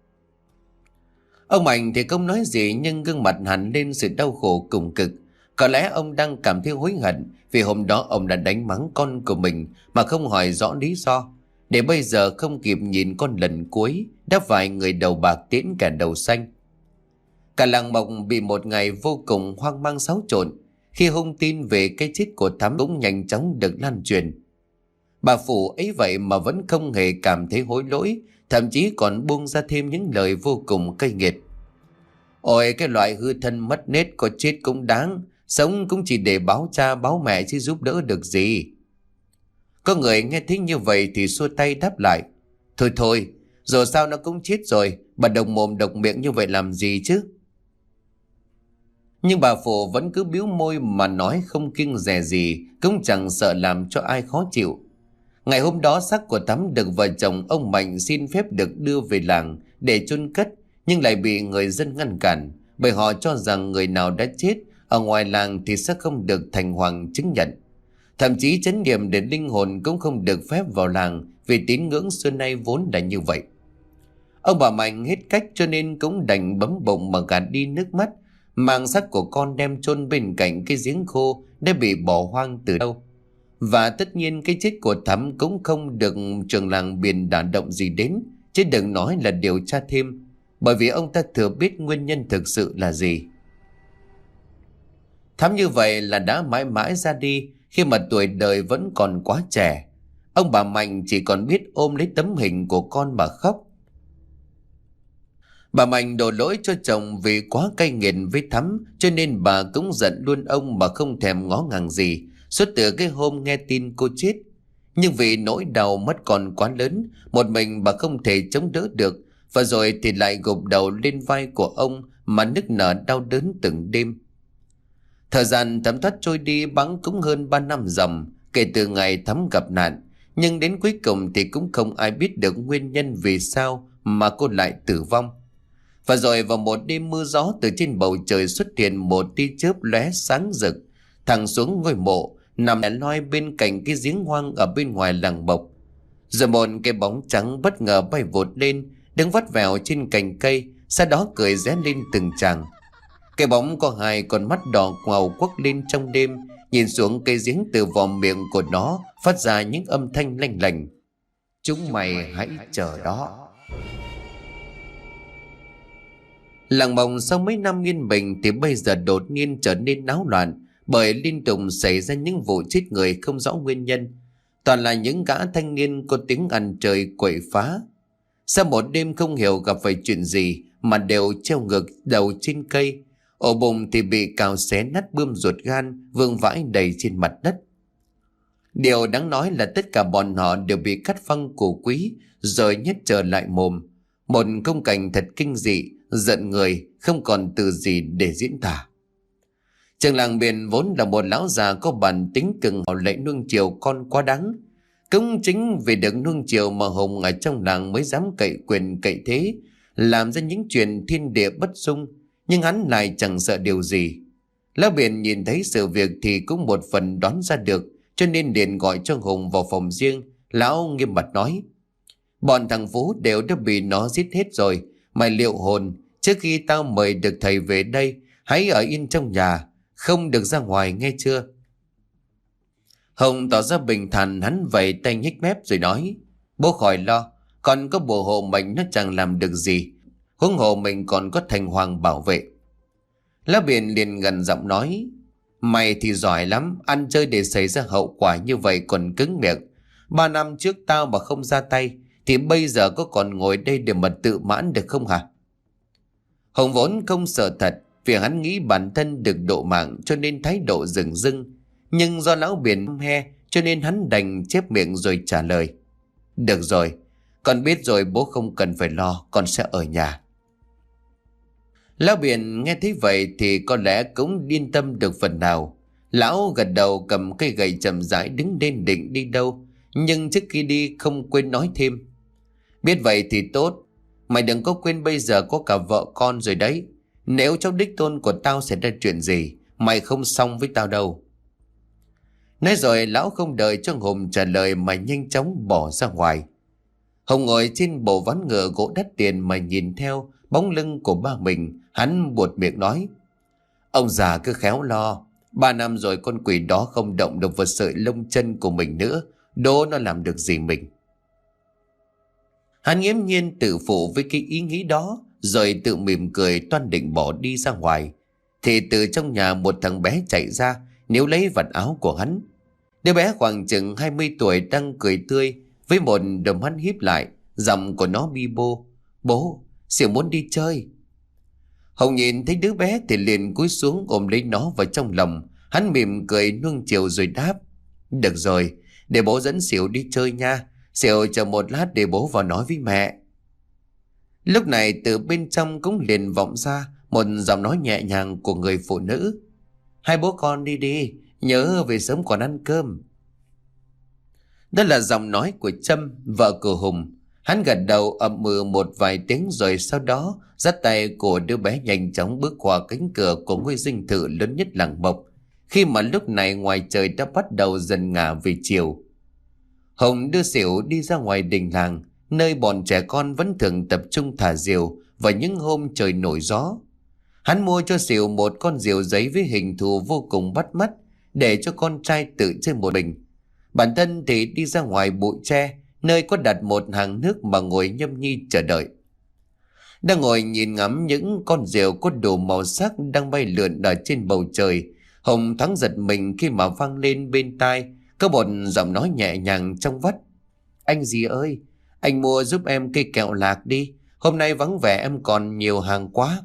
Ông Mạnh thì không nói gì, nhưng gương mặt hằn lên sự đau khổ cùng cực. Có lẽ ông đang cảm thấy hối hận vì hôm đó ông đã đánh mắng con của mình mà không hỏi rõ lý do, để bây giờ không kịp nhìn con lần cuối đã vài người đầu bạc tiễn kẻ đầu xanh. Cả làng Mộc bị một ngày vô cùng hoang mang xáo trộn khi thông tin về cái chết của Thắm cũng nhanh chóng được lan truyền. Bà Phủ ấy vậy mà vẫn không hề cảm thấy hối lỗi, thậm chí còn buông ra thêm những lời vô cùng cay nghiệt. Ôi cái loại hư thân mất nết, có chết cũng đáng, sống cũng chỉ để báo cha báo mẹ chứ giúp đỡ được gì. Có người nghe thấy như vậy thì xua tay đáp lại: Thôi thôi, rồi sao nó cũng chết rồi, bà đồng mồm độc miệng như vậy làm gì chứ? Nhưng bà Phổ vẫn cứ biếu môi mà nói không kiêng dè gì, cũng chẳng sợ làm cho ai khó chịu. Ngày hôm đó xác của Thắm được vợ chồng ông Mạnh xin phép được đưa về làng để chôn cất, nhưng lại bị người dân ngăn cản, bởi họ cho rằng người nào đã chết ở ngoài làng thì sẽ không được thành hoàng chứng nhận. Thậm chí chánh niệm đến linh hồn cũng không được phép vào làng, vì tín ngưỡng xưa nay vốn là như vậy. Ông bà Mạnh hết cách cho nên cũng đành bấm bụng mà gạt đi nước mắt, mang xác của con đem chôn bên cạnh cái giếng khô đã bị bỏ hoang từ lâu. Và tất nhiên cái chết của Thắm cũng không được trường làng biển đả động gì đến, chứ đừng nói là điều tra thêm, bởi vì ông ta thừa biết nguyên nhân thực sự là gì. Thắm như vậy là đã mãi mãi ra đi khi mà tuổi đời vẫn còn quá trẻ. Ông bà Mạnh chỉ còn biết ôm lấy tấm hình của con mà khóc. Bà Mạnh đổ lỗi cho chồng vì quá cay nghiệt với Thắm, cho nên bà cũng giận luôn ông mà không thèm ngó ngàng gì suốt từ cái hôm nghe tin cô chết. Nhưng vì nỗi đau mất con quá lớn, một mình bà không thể chống đỡ được, và rồi thì lại gục đầu lên vai của ông mà nức nở đau đớn từng đêm. Thời gian thấm thoát trôi đi bẵng cũng hơn ba năm dòng kể từ ngày Thắm gặp nạn, nhưng đến cuối cùng thì cũng không ai biết được nguyên nhân vì sao mà cô lại tử vong. Và rồi vào một đêm mưa gió, từ trên bầu trời xuất hiện một tia chớp lóe sáng rực thẳng xuống ngôi mộ nằm lẻ loi bên cạnh cái giếng hoang ở bên ngoài làng Mộc. Rồi một cái bóng trắng bất ngờ bay vụt lên, đứng vắt vẻo trên cành cây, sau đó cười ré lên từng tràng. Cái bóng có hai con mắt đỏ ngầu quắc lên trong đêm, nhìn xuống cây giếng, từ vòm miệng của nó phát ra những âm thanh lanh lành: "Chúng mày hãy chờ đó." Làng Mộc sau mấy năm yên bình thì bây giờ đột nhiên trở nên náo loạn, bởi liên tục xảy ra những vụ chết người không rõ nguyên nhân. Toàn là những gã thanh niên có tiếng ăn chơi quậy phá. Sau một đêm không hiểu gặp phải chuyện gì mà đều treo ngược đầu trên cây, ổ bụng thì bị cào xé nát bươm ruột gan vương vãi đầy trên mặt đất. Điều đáng nói là tất cả bọn họ đều bị cắt phăng cổ quý rồi nhét trở lại mồm. Một khung cảnh thật kinh dị, giận người, không còn từ gì để diễn tả. Trường làng biển vốn là một lão già có bản tính cứng họ lại nuông chiều con quá đáng. Cũng chính vì được nuông chiều mà Hùng ở trong làng mới dám cậy quyền cậy thế, làm ra những chuyện thiên địa bất dung. Nhưng hắn lại chẳng sợ điều gì. Lão biển nhìn thấy sự việc thì cũng một phần đoán ra được, cho nên liền gọi cho Hùng vào phòng riêng. Lão nghiêm mặt nói: "Bọn thằng Phú đều đã bị nó giết hết rồi. Mày liệu hồn, trước khi tao mời được thầy về đây, hãy ở yên trong nhà, không được ra ngoài, nghe chưa?" Hùng tỏ ra bình thản, hắn vẫy tay nhếch mép rồi nói: "Bố khỏi lo, còn có bùa hộ mệnh nó chẳng làm được gì. Huống hồ mình còn có thành hoàng bảo vệ." Lá biển liền gần giọng nói: "Mày thì giỏi lắm, ăn chơi để xảy ra hậu quả như vậy còn cứng miệng. Ba năm trước tao mà không ra tay thì bây giờ có còn ngồi đây để mà tự mãn được không hả?" Hùng vốn không sợ thật, vì hắn nghĩ bản thân được độ mạng cho nên thái độ rừng rưng. Nhưng do lão biển he cho nên hắn đành chép miệng rồi trả lời: "Được rồi, con biết rồi, bố không cần phải lo, con sẽ ở nhà." Lão biển nghe thấy vậy thì có lẽ cũng yên tâm được phần nào. Lão gật đầu, cầm cây gậy chậm rãi đứng lên định đi đâu, nhưng trước khi đi không quên nói thêm: "Biết vậy thì tốt, mày đừng có quên bây giờ có cả vợ con rồi đấy. Nếu cháu đích tôn của tao xảy ra chuyện gì, mày không xong với tao đâu." Nói rồi lão không đợi cho Hùng trả lời mà nhanh chóng bỏ ra ngoài. Hùng ngồi trên bộ ván ngựa gỗ đắt tiền mà nhìn theo bóng lưng của ba mình. Hắn buột miệng nói: "Ông già cứ khéo lo. Ba năm rồi con quỷ đó không động được vào sợi lông chân của mình nữa, đố nó làm được gì mình." Hắn nghiễm nhiên tự phụ với cái ý nghĩ đó, rồi tự mỉm cười toan định bỏ đi ra ngoài, thì từ trong nhà một thằng bé chạy ra níu lấy vạt áo của hắn. Đứa bé khoảng chừng hai mươi tuổi đang cười tươi với một đôi mắt híp lại, giọng của nó bi bô: "Bố, Xỉu muốn đi chơi." Hồng nhìn thấy đứa bé thì liền cúi xuống ôm lấy nó vào trong lòng. Hắn mỉm cười nuông chiều rồi đáp: "Được rồi, để bố dẫn Xỉu đi chơi nha. Xỉu chờ một lát để bố vào nói với mẹ." Lúc này từ bên trong cũng liền vọng ra một giọng nói nhẹ nhàng của người phụ nữ: "Hai bố con đi đi, nhớ về sớm còn ăn cơm." Đó là giọng nói của Trâm, vợ của Hùng. Hắn gật đầu ậm ừ một vài tiếng rồi sau đó dắt tay của đứa bé nhanh chóng bước qua cánh cửa của ngôi dinh thự lớn nhất làng Mộc, khi mà lúc này ngoài trời đã bắt đầu dần ngả về chiều. Hùng đưa Xỉu đi ra ngoài đình làng, nơi bọn trẻ con vẫn thường tập trung thả diều vào những hôm trời nổi gió. Hắn mua cho Xỉu một con diều giấy với hình thù vô cùng bắt mắt để cho con trai tự chơi một mình. Bản thân thì đi ra ngoài bụi tre, nơi có đặt một hàng nước mà ngồi nhâm nhi chờ đợi. Đang ngồi nhìn ngắm những con diều có đủ màu sắc đang bay lượn ở trên bầu trời, Hùng thoáng giật mình khi mà vang lên bên tai có một giọng nói nhẹ nhàng trong vắt: "Anh gì ơi, anh mua giúp em cây kẹo lạc đi, hôm nay vắng vẻ em còn nhiều hàng quá."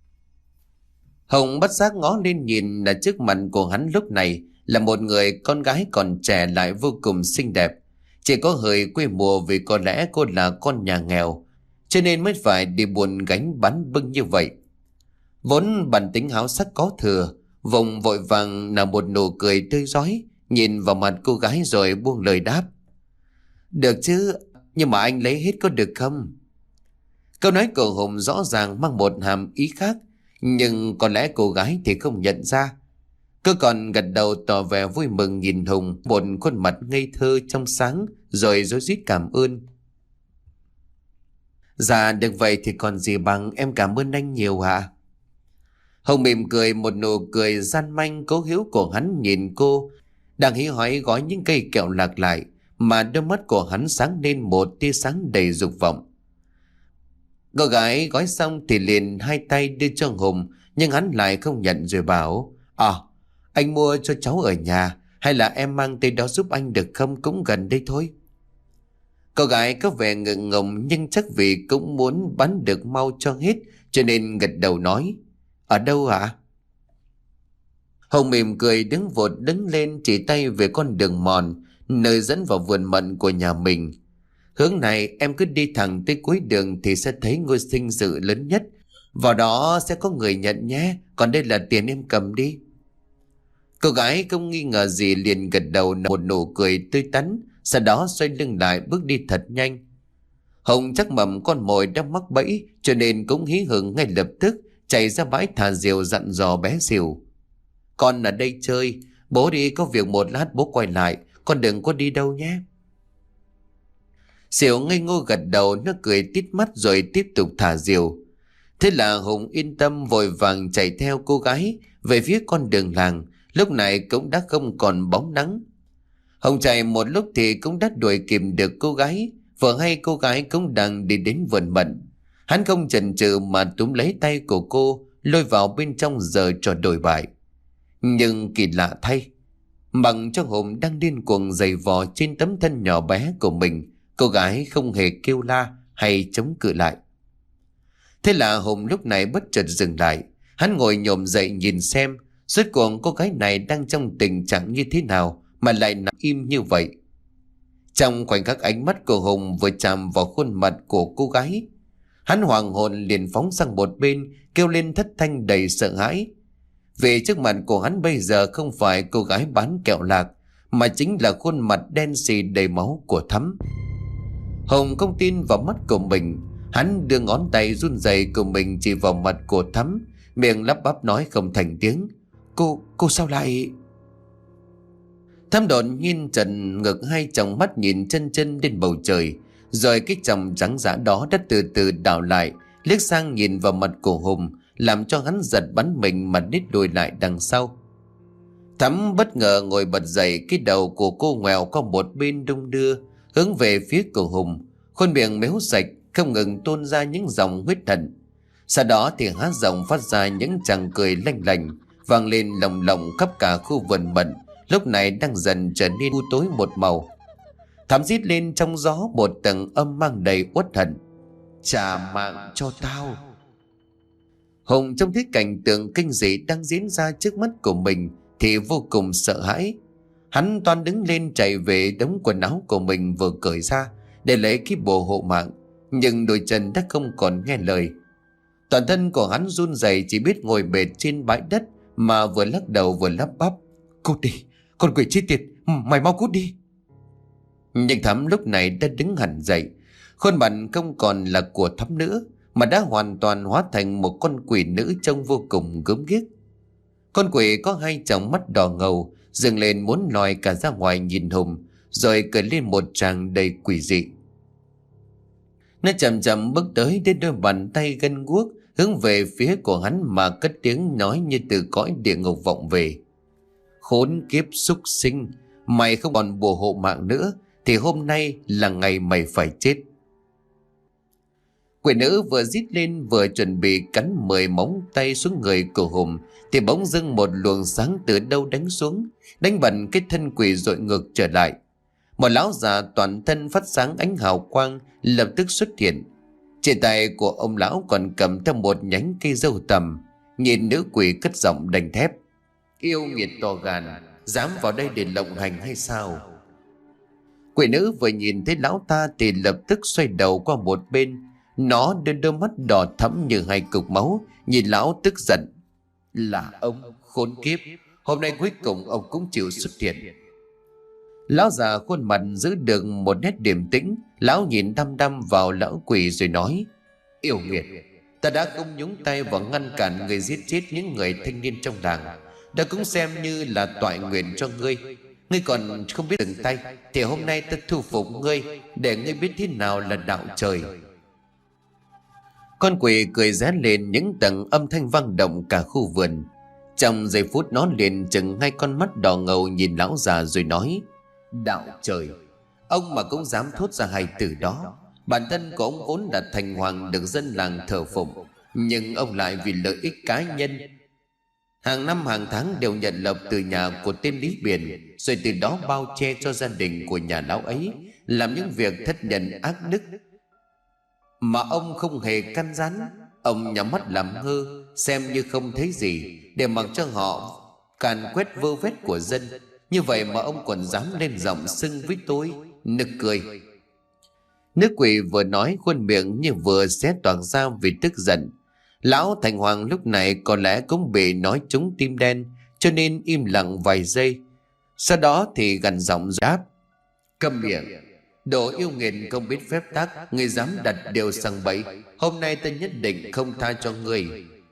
Hùng bất giác ngó lên nhìn, là trước mặt của hắn lúc này là một người con gái còn trẻ lại vô cùng xinh đẹp. Chỉ có hơi quê mùa vì có lẽ cô là con nhà nghèo, cho nên mới phải đi buồn gánh bán bưng như vậy. Vốn bản tính háo sắc có thừa, Vùng vội vàng nở một nụ cười tươi rói, nhìn vào mặt cô gái rồi buông lời đáp: "Được chứ, nhưng mà anh lấy hết có được không?" Câu nói của Hùng rõ ràng mang một hàm ý khác, nhưng có lẽ cô gái thì không nhận ra. Cô còn gật đầu tỏ vẻ vui mừng nhìn Hùng, một khuôn mặt ngây thơ trong sáng, rồi rối rít cảm ơn. Dạ được vậy thì còn gì bằng, em cảm ơn anh nhiều ạ. Hùng mỉm cười một nụ cười gian manh cố hữu của hắn nhìn cô đang hí hoáy gói những cây kẹo lạc lại, mà đôi mắt của hắn sáng lên một tia sáng đầy dục vọng. Cô gái gói xong thì liền hai tay đưa cho Hùng, nhưng hắn lại không nhận rồi bảo: À, anh mua cho cháu ở nhà, hay là em mang tới đó giúp anh được không, cũng gần đây thôi. Cô gái có vẻ ngượng ngùng, nhưng chắc vì cũng muốn bán được mau cho hết, cho nên gật đầu nói: Ở đâu ạ? À? Hùng mỉm cười đứng vụt đứng lên chỉ tay về con đường mòn nơi dẫn vào vườn mận của nhà mình. Hướng này em cứ đi thẳng tới cuối đường thì sẽ thấy ngôi sinh dự lớn nhất. Vào đó sẽ có người nhận nhé, còn đây là tiền em cầm đi. Cô gái không nghi ngờ gì liền gật đầu một nụ cười tươi tắn, sau đó xoay lưng lại bước đi thật nhanh. Hùng chắc mầm con mồi đã mắc bẫy, cho nên cũng hí hửng ngay lập tức chạy ra bãi thả diều dặn dò bé Diều: Con ở đây chơi, bố đi có việc một lát bố quay lại, con đừng có đi đâu nhé. Diều ngây ngô gật đầu, nó cười tít mắt rồi tiếp tục thả diều. Thế là Hùng yên tâm vội vàng chạy theo cô gái về phía con đường làng, lúc này cũng đã không còn bóng nắng. Hùng chạy một lúc thì cũng đã đuổi kịp được cô gái, vừa hay cô gái cũng đang đi đến vườn mận. Hắn không chần chừ mà túm lấy tay của cô lôi vào bên trong giờ trò đổi bại. Nhưng kỳ lạ thay, mặc cho Hùng đang điên cuồng giày vò trên tấm thân nhỏ bé của mình, cô gái không hề kêu la hay chống cự lại. Thế là Hùng lúc này bất chợt dừng lại. Hắn ngồi nhổm dậy nhìn xem rốt cuộc cô gái này đang trong tình trạng như thế nào mà lại nằm im như vậy. Trong khoảnh khắc ánh mắt của Hùng vừa chạm vào khuôn mặt của cô gái, hắn hoàng hồn liền phóng sang một bên, kêu lên thất thanh đầy sợ hãi. Vì trước mặt của hắn bây giờ không phải cô gái bán kẹo lạc, mà chính là khuôn mặt đen xì đầy máu của Thắm. Hùng không tin vào mắt của mình, hắn đưa ngón tay run rẩy của mình chỉ vào mặt của Thắm, miệng lắp bắp nói không thành tiếng: Cô, cô sao lại... Thắm đột nhiên trần ngực hai tròng mắt nhìn chân chân lên bầu trời, rồi cái chồng trắng dã đó đã từ từ đảo lại, liếc sang nhìn vào mặt của Hùng, làm cho hắn giật bắn mình mà nít lùi lại đằng sau. Thắm bất ngờ ngồi bật dậy, cái đầu của cô ngoèo qua một bên đung đưa, hướng về phía của Hùng, khuôn miệng méo sạch không ngừng tuôn ra những dòng huyết hận. Sau đó thì há giọng phát ra những tràng cười lanh lành, vang lên lồng lộng khắp cả khu vườn mận, lúc này đang dần trở nên u tối một màu. Thắm rít lên trong gió một tầng âm mang đầy uất hận: Trả mạng cho tao! Hùng trông thấy cảnh tượng kinh dị đang diễn ra trước mắt của mình thì vô cùng sợ hãi. Hắn toan đứng lên chạy về đống quần áo của mình vừa cởi ra để lấy cái bộ hộ mạng, nhưng đôi chân đã không còn nghe lời. Toàn thân của hắn run rẩy, chỉ biết ngồi bệt trên bãi đất mà vừa lắc đầu vừa lắp bắp: Cút đi, con quỷ chết tiệt, mày mau cút đi! Nhưng Thắm lúc này đã đứng hẳn dậy, khuôn mặt không còn là của Thắm nữa, mà đã hoàn toàn hóa thành một con quỷ nữ trông vô cùng gớm ghiếc. Con quỷ có hai tròng mắt đỏ ngầu, dừng lên muốn lòi cả ra ngoài nhìn Hùng, rồi cười lên một tràng đầy quỷ dị. Nó chậm chậm bước tới đến đôi bàn tay gân guốc, hướng về phía của hắn mà cất tiếng nói như từ cõi địa ngục vọng về: Khốn kiếp súc sinh, mày không còn bùa hộ mạng nữa thì hôm nay là ngày mày phải chết. Quỷ nữ vừa rít lên vừa chuẩn bị cắn mười móng tay xuống người của Hùng thì bỗng dưng một luồng sáng từ đâu đánh xuống, đánh bật cái thân quỷ dội ngược trở lại. Một lão già toàn thân phát sáng ánh hào quang lập tức xuất hiện. Trên tay của ông lão còn cầm theo một nhánh cây dâu tằm. Nhìn nữ quỷ cất giọng đanh thép: Yêu nghiệt to gan, dám vào đây để lộng hành hay sao? Quỷ nữ vừa nhìn thấy lão ta thì lập tức xoay đầu qua một bên. Nó đưa đôi mắt đỏ thẫm như hai cục máu nhìn lão tức giận: Là ông khốn kiếp, hôm nay cuối cùng ông cũng chịu xuất hiện. Lão già khuôn mặt giữ được một nét điềm tĩnh. Lão nhìn đăm đăm vào lão quỷ rồi nói: Yêu nghiệt, ta đã không nhúng tay vào ngăn cản người giết chết những người thanh niên trong làng, đã cũng xem như là toại nguyện cho ngươi. Ngươi còn không biết dừng tay, thì hôm nay ta thu phục ngươi, để ngươi biết thế nào là đạo trời. Con quỷ cười ré lên, những tầng âm thanh vang động cả khu vườn. Trong giây phút nó liền chừng hai con mắt đỏ ngầu nhìn lão già rồi nói: đạo trời, ông mà cũng dám thốt ra hai từ đó. Bản thân của ông vốn là thành hoàng được dân làng thờ phụng, nhưng ông lại vì lợi ích cá nhân hàng năm hàng tháng đều nhận lộc từ nhà của tên Lý Biển, rồi từ đó bao che cho gia đình của nhà lão ấy làm những việc thất nhân ác đức mà ông không hề căn rắn. Ông nhắm mắt làm ngơ, xem như không thấy gì, để mặc cho họ càn quét vơ vét của dân. Như vậy mà ông còn dám lên giọng xưng với tôi, nực cười. Nữ quỷ vừa nói, khuôn miệng như vừa xé toạc ra vì tức giận. Lão thành hoàng lúc này có lẽ cũng bị nói trúng tim đen, cho nên im lặng vài giây. Sau đó thì gằn giọng đáp: câm miệng, đồ yêu nghiệt không biết phép tắc, ngươi dám đặt điều sằng bẫy, hôm nay ta nhất định không tha cho ngươi.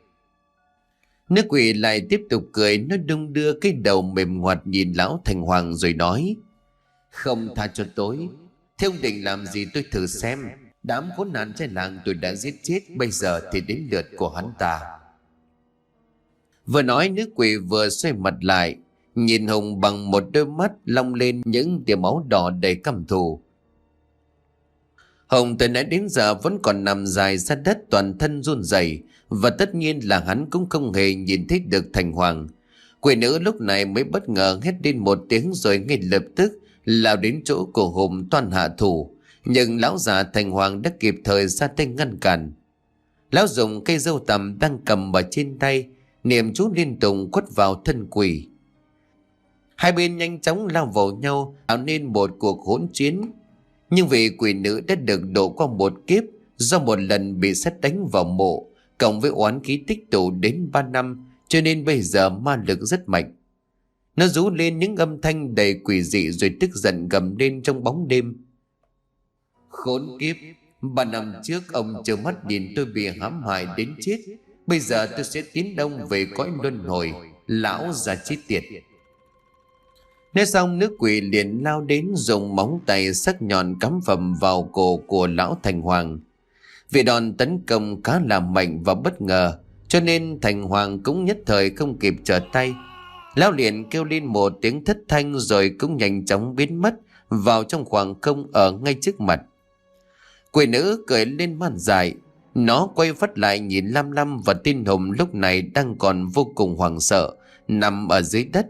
Nữ quỷ lại tiếp tục cười, nó đung đưa cái đầu mềm ngoặt nhìn lão thành hoàng rồi nói: không tha cho tôi? Thế ông định làm gì tôi thử xem. Đám khốn nạn trai làng tôi đã giết chết, bây giờ thì đến lượt của hắn ta. Vừa nói, nữ quỷ vừa xoay mặt lại nhìn Hùng bằng một đôi mắt long lên những tia máu đỏ đầy căm thù. Hùng từ nãy đến giờ vẫn còn nằm dài ra đất, toàn thân run rẩy, và tất nhiên là hắn cũng không hề nhìn thấy được thành hoàng. Quỷ nữ lúc này mới bất ngờ hét lên một tiếng, rồi ngay lập tức lao đến chỗ của Hùng toan hạ thủ. Nhưng lão già thành hoàng đã kịp thời ra tay ngăn cản. Lão dùng cây dâu tằm đang cầm ở trên tay niệm chú liên tục quất vào thân quỷ. Hai bên nhanh chóng lao vào nhau, tạo nên một cuộc hỗn chiến. Nhưng vì quỷ nữ đã được độ qua một kiếp do một lần bị sét đánh vào mộ, cộng với oán khí tích tụ đến ba năm, cho nên bây giờ ma lực rất mạnh. Nó rú lên những âm thanh đầy quỷ dị rồi tức giận gầm lên trong bóng đêm: khốn kiếp, ba năm trước ông trơ mắt nhìn tôi bị hãm hại đến chết, bây giờ tôi sẽ tiến đông về cõi luân hồi, lão già chết tiệt. Nói xong, nữ quỷ liền lao đến dùng móng tay sắc nhọn cắm phầm vào cổ của lão thành hoàng. Vì đòn tấn công khá là mạnh và bất ngờ, cho nên thành hoàng cũng nhất thời không kịp trở tay. Lão liền kêu lên một tiếng thất thanh rồi cũng nhanh chóng biến mất vào trong khoảng không ở ngay trước mặt. Quỷ nữ cười lên man dại, nó quay phát lại nhìn Lam Lam và Tin Hùng lúc này đang còn vô cùng hoảng sợ nằm ở dưới đất.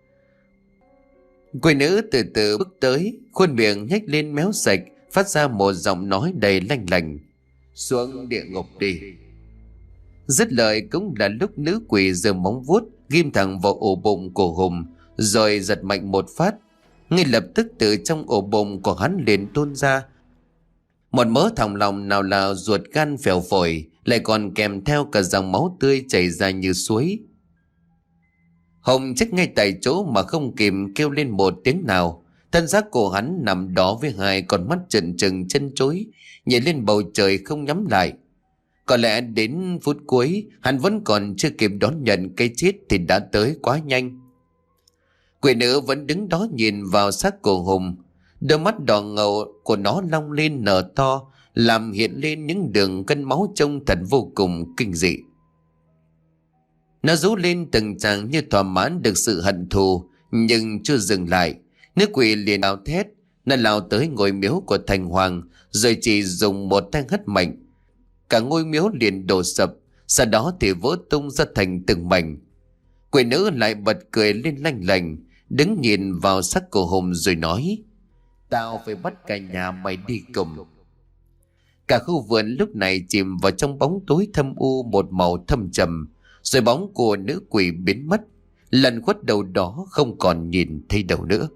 Quỷ nữ từ từ bước tới, khuôn miệng nhếch lên méo sạch, phát ra một giọng nói đầy lanh lành: xuống địa ngục đi. Dứt lời cũng là lúc nữ quỷ giơ móng vuốt ghim thẳng vào ổ bụng của Hùng, rồi giật mạnh một phát. Ngay lập tức từ trong ổ bụng của hắn liền tuôn ra một mớ thòng lòng, nào là ruột gan phèo phổi, lại còn kèm theo cả dòng máu tươi chảy ra như suối. Hùng chết ngay tại chỗ mà không kịp kêu lên một tiếng nào. Thân xác của hắn nằm đó với hai con mắt trợn trừng chân chối nhìn lên bầu trời không nhắm lại. Có lẽ đến phút cuối hắn vẫn còn chưa kịp đón nhận cái chết thì đã tới quá nhanh. Quỷ nữ vẫn đứng đó nhìn vào xác của Hùng. Đôi mắt đỏ ngầu của nó long lên nở to, làm hiện lên những đường cân máu trông thật vô cùng kinh dị. Nó rú lên từng tràng như thỏa mãn được sự hận thù, nhưng chưa dừng lại. Nữ quỷ liền ào thét, nó lao tới ngôi miếu của thành hoàng, rồi chỉ dùng một tay hất mạnh. Cả ngôi miếu liền đổ sập, sau đó thì vỡ tung ra thành từng mảnh. Quỷ nữ lại bật cười lên lanh lành, đứng nhìn vào xác của Hùng rồi nói: tao phải bắt cả nhà mày đi cùng. Cả khu vườn lúc này chìm vào trong bóng tối thâm u một màu thâm trầm, rồi bóng của nữ quỷ biến mất, lần khuất đầu đó không còn nhìn thấy đâu nữa.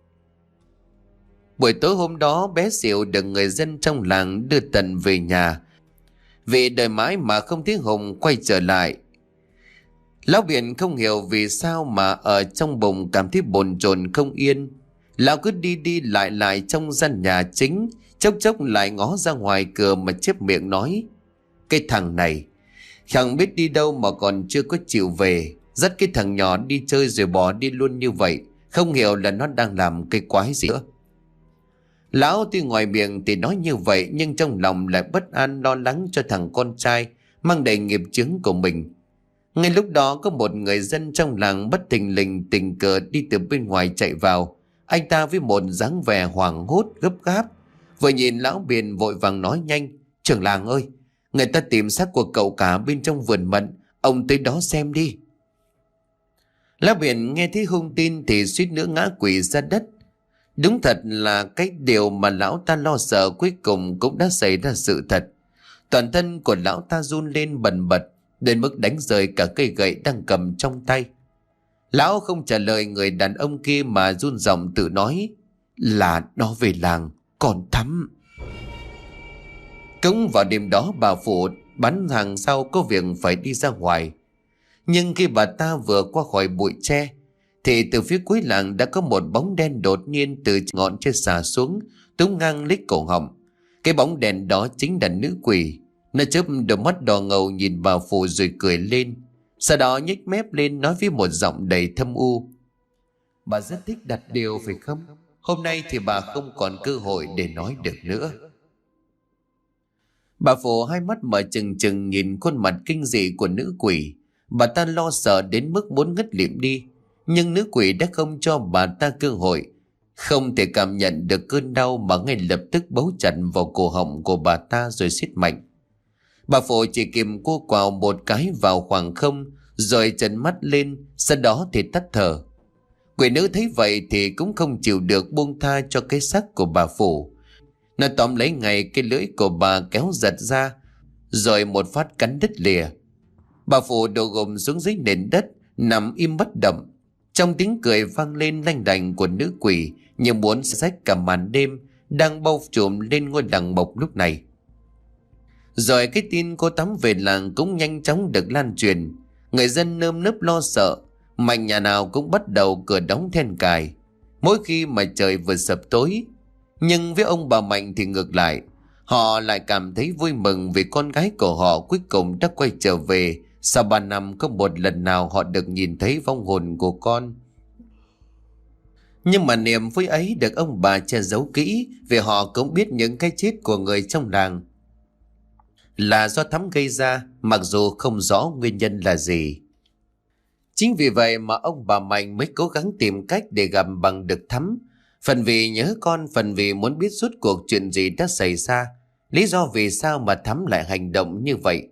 Buổi tối hôm đó, bé Xỉu được người dân trong làng đưa tận về nhà. Vì đợi mãi mà không thấy Hùng quay trở lại, lão Biển không hiểu vì sao mà ở trong bụng cảm thấy bồn chồn không yên. Lão cứ đi đi lại lại trong gian nhà chính, chốc chốc lại ngó ra ngoài cửa mà chép miệng nói: Cái thằng này chẳng biết đi đâu mà còn chưa có chịu về, dắt cái thằng nhỏ đi chơi rồi bỏ đi luôn như vậy. Không hiểu là nó đang làm cái quái gì nữa. Lão tuy ngoài miệng thì nói như vậy, nhưng trong lòng lại bất an lo lắng cho thằng con trai mang đầy nghiệp chướng của mình. Ngay lúc đó có một người dân trong làng bất thình lình tình cờ đi từ bên ngoài chạy vào. Anh ta với một dáng vẻ hoảng hốt gấp gáp, vừa nhìn lão Biển vội vàng nói nhanh: "Trưởng làng ơi, người ta tìm xác của cậu cả bên trong vườn mận, ông tới đó xem đi." Lão Biển nghe thấy hung tin thì suýt nữa ngã quỵ ra đất. Đúng thật là cái điều mà lão ta lo sợ cuối cùng cũng đã xảy ra sự thật. Toàn thân của lão ta run lên bần bật, đến mức đánh rơi cả cây gậy đang cầm trong tay. Lão không trả lời người đàn ông kia mà run giọng tự nói: "Là nó về làng, còn Thắm." Cũng vào đêm đó, bà Phụ bán hàng sau có việc phải đi ra ngoài. Nhưng khi bà ta vừa qua khỏi bụi tre thì từ phía cuối làng đã có một bóng đen đột nhiên từ ngọn trên xà xuống, túm ngang lấy cổ họng. Cái bóng đèn đó chính là nữ quỷ. Nó chớp đôi mắt đỏ ngầu nhìn bà Phụ rồi cười lên, sau đó nhếch mép lên nói với một giọng đầy thâm u: "Bà rất thích đặt điều phải không? Hôm nay thì bà không còn cơ hội để nói được nữa." Bà Phụ hai mắt mở trừng trừng nhìn khuôn mặt kinh dị của nữ quỷ. Bà ta lo sợ đến mức muốn ngất lịm đi, nhưng nữ quỷ đã không cho bà ta cơ hội. Không thể cảm nhận được cơn đau mà ngay lập tức bấu chặt vào cổ họng của bà ta rồi siết mạnh. Bà Phụ chỉ kịp cô quào một cái vào khoảng không rồi trợn mắt lên, sau đó thì tắt thở. Quỷ nữ thấy vậy thì cũng không chịu được buông tha cho cái xác của bà Phụ. Nó tóm lấy ngay cái lưỡi của bà kéo giật ra, rồi một phát cắn đứt lìa. Bà Phụ đổ gục xuống dưới nền đất, nằm im bất động. Trong tiếng cười vang lên lanh đành của nữ quỷ như muốn xách cả màn đêm đang bao trùm lên ngôi làng mộc lúc này. Rồi cái tin cô Tám về làng cũng nhanh chóng được lan truyền. Người dân nơm nớp lo sợ, mạnh nhà nào cũng bắt đầu cửa đóng then cài mỗi khi mà trời vừa sập tối. Nhưng với ông bà Mạnh thì ngược lại, họ lại cảm thấy vui mừng vì con gái của họ cuối cùng đã quay trở về sau ba năm không một lần nào họ được nhìn thấy vong hồn của con. Nhưng mà niềm vui ấy được ông bà che giấu kỹ, vì họ cũng biết những cái chết của người trong làng là do Thắm gây ra, mặc dù không rõ nguyên nhân là gì. Chính vì vậy mà ông bà Mạnh mới cố gắng tìm cách để gặp bằng được Thắm. Phần vì nhớ con, phần vì muốn biết rốt cuộc chuyện gì đã xảy ra, lý do vì sao mà Thắm lại hành động như vậy.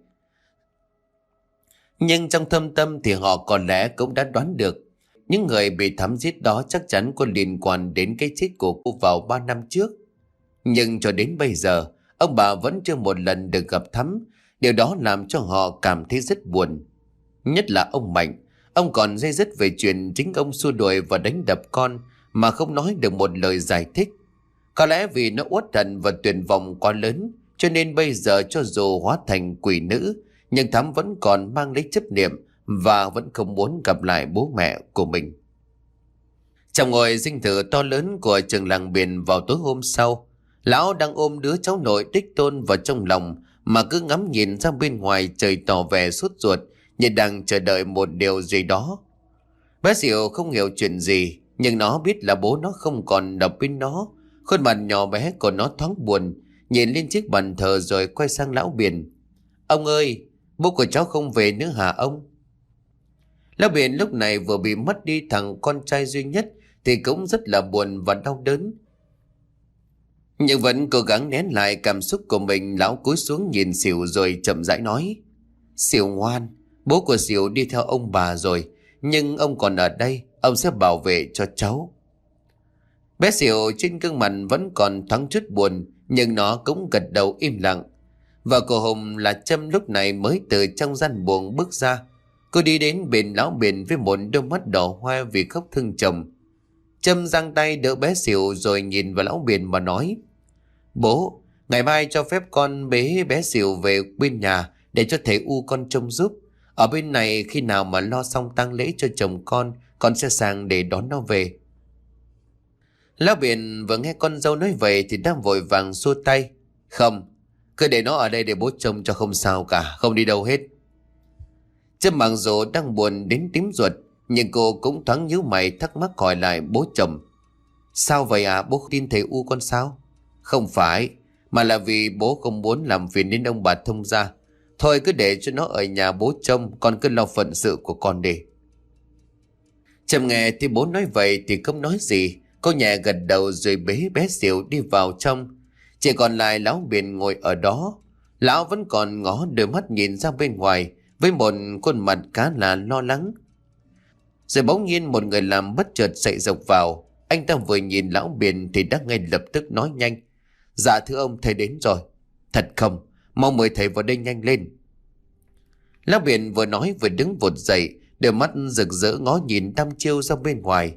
Nhưng trong thâm tâm thì họ có lẽ cũng đã đoán được những người bị Thắm giết đó chắc chắn có liên quan đến cái chết của cô vào ba năm trước. Nhưng cho đến bây giờ, ông bà vẫn chưa một lần được gặp Thắm. Điều đó làm cho họ cảm thấy rất buồn. Nhất là ông Mạnh, ông còn dây dứt về chuyện chính ông xua đuổi và đánh đập con mà không nói được một lời giải thích. Có lẽ vì nó uất hận và tuyệt vọng quá lớn, cho nên bây giờ cho dù hóa thành quỷ nữ, nhưng Thắm vẫn còn mang lấy chấp niệm và vẫn không muốn gặp lại bố mẹ của mình. Trong ngôi dinh thự to lớn của trường làng Biển vào tối hôm sau, lão đang ôm đứa cháu nội đích tôn vào trong lòng mà cứ ngắm nhìn ra bên ngoài trời tỏ vẻ sốt ruột như đang chờ đợi một điều gì đó. Bé Diệu không hiểu chuyện gì, nhưng nó biết là bố nó không còn ở bên nó. Khuôn mặt nhỏ bé của nó thoáng buồn, nhìn lên chiếc bàn thờ rồi quay sang lão Biển: "Ông ơi, bố của cháu không về nữa hả ông?" Lão Biển lúc này vừa bị mất đi thằng con trai duy nhất thì cũng rất là buồn và đau đớn. Nhưng vẫn cố gắng nén lại cảm xúc của mình, lão cúi xuống nhìn Sỉu rồi chậm rãi nói: "Sỉu ngoan, bố của Sỉu đi theo ông bà rồi, nhưng ông còn ở đây, ông sẽ bảo vệ cho cháu." Bé Sỉu trên gương mặt vẫn còn thoáng chút buồn, nhưng nó cũng gật đầu im lặng. Và cô Hùng là Trâm lúc này mới từ trong gian buồng bước ra. Cô đi đến bên lão Biển với một đôi mắt đỏ hoe vì khóc thương chồng. Trâm giang tay đỡ bé Sỉu rồi nhìn vào lão Biển mà nói: "Bố, ngày mai cho phép con bế bé Sỉu về bên nhà để cho thầy U con trông giúp. Ở bên này khi nào mà lo xong tang lễ cho chồng con, con sẽ sang để đón nó về." Lão Biển vừa nghe con dâu nói vậy thì đang vội vàng xua tay: "Không, Cứ để nó ở đây để bố trông cho không sao cả, không đi đâu hết. Chứ mặc dù đang buồn đến tím ruột, nhưng cô cũng thoáng nhíu mày thắc mắc hỏi lại bố chồng. Sao vậy à, bố tin thầy U con sao? Không phải, mà là vì bố không muốn làm phiền đến ông bà Thông gia. Thôi cứ để cho nó ở nhà bố trông, con cứ lo phận sự của con đi. Trầm nghe thì bố nói vậy thì không nói gì. Cô nhẹ gật đầu rồi bế bé Xỉu đi vào trong. Chỉ còn lại lão Biển ngồi ở đó. Lão vẫn còn ngó đôi mắt nhìn ra bên ngoài với một khuôn mặt khá là lo lắng. Rồi bỗng nhiên một người làm bất chợt chạy dọc vào. Anh ta vừa nhìn lão Biển thì đã ngay lập tức nói nhanh. Dạ thưa ông, thầy đến rồi. Thật không? Mau mời thầy vào đây nhanh lên. Lão Biển vừa nói vừa đứng vụt dậy, đôi mắt rực rỡ ngó nhìn đăm chiêu ra bên ngoài.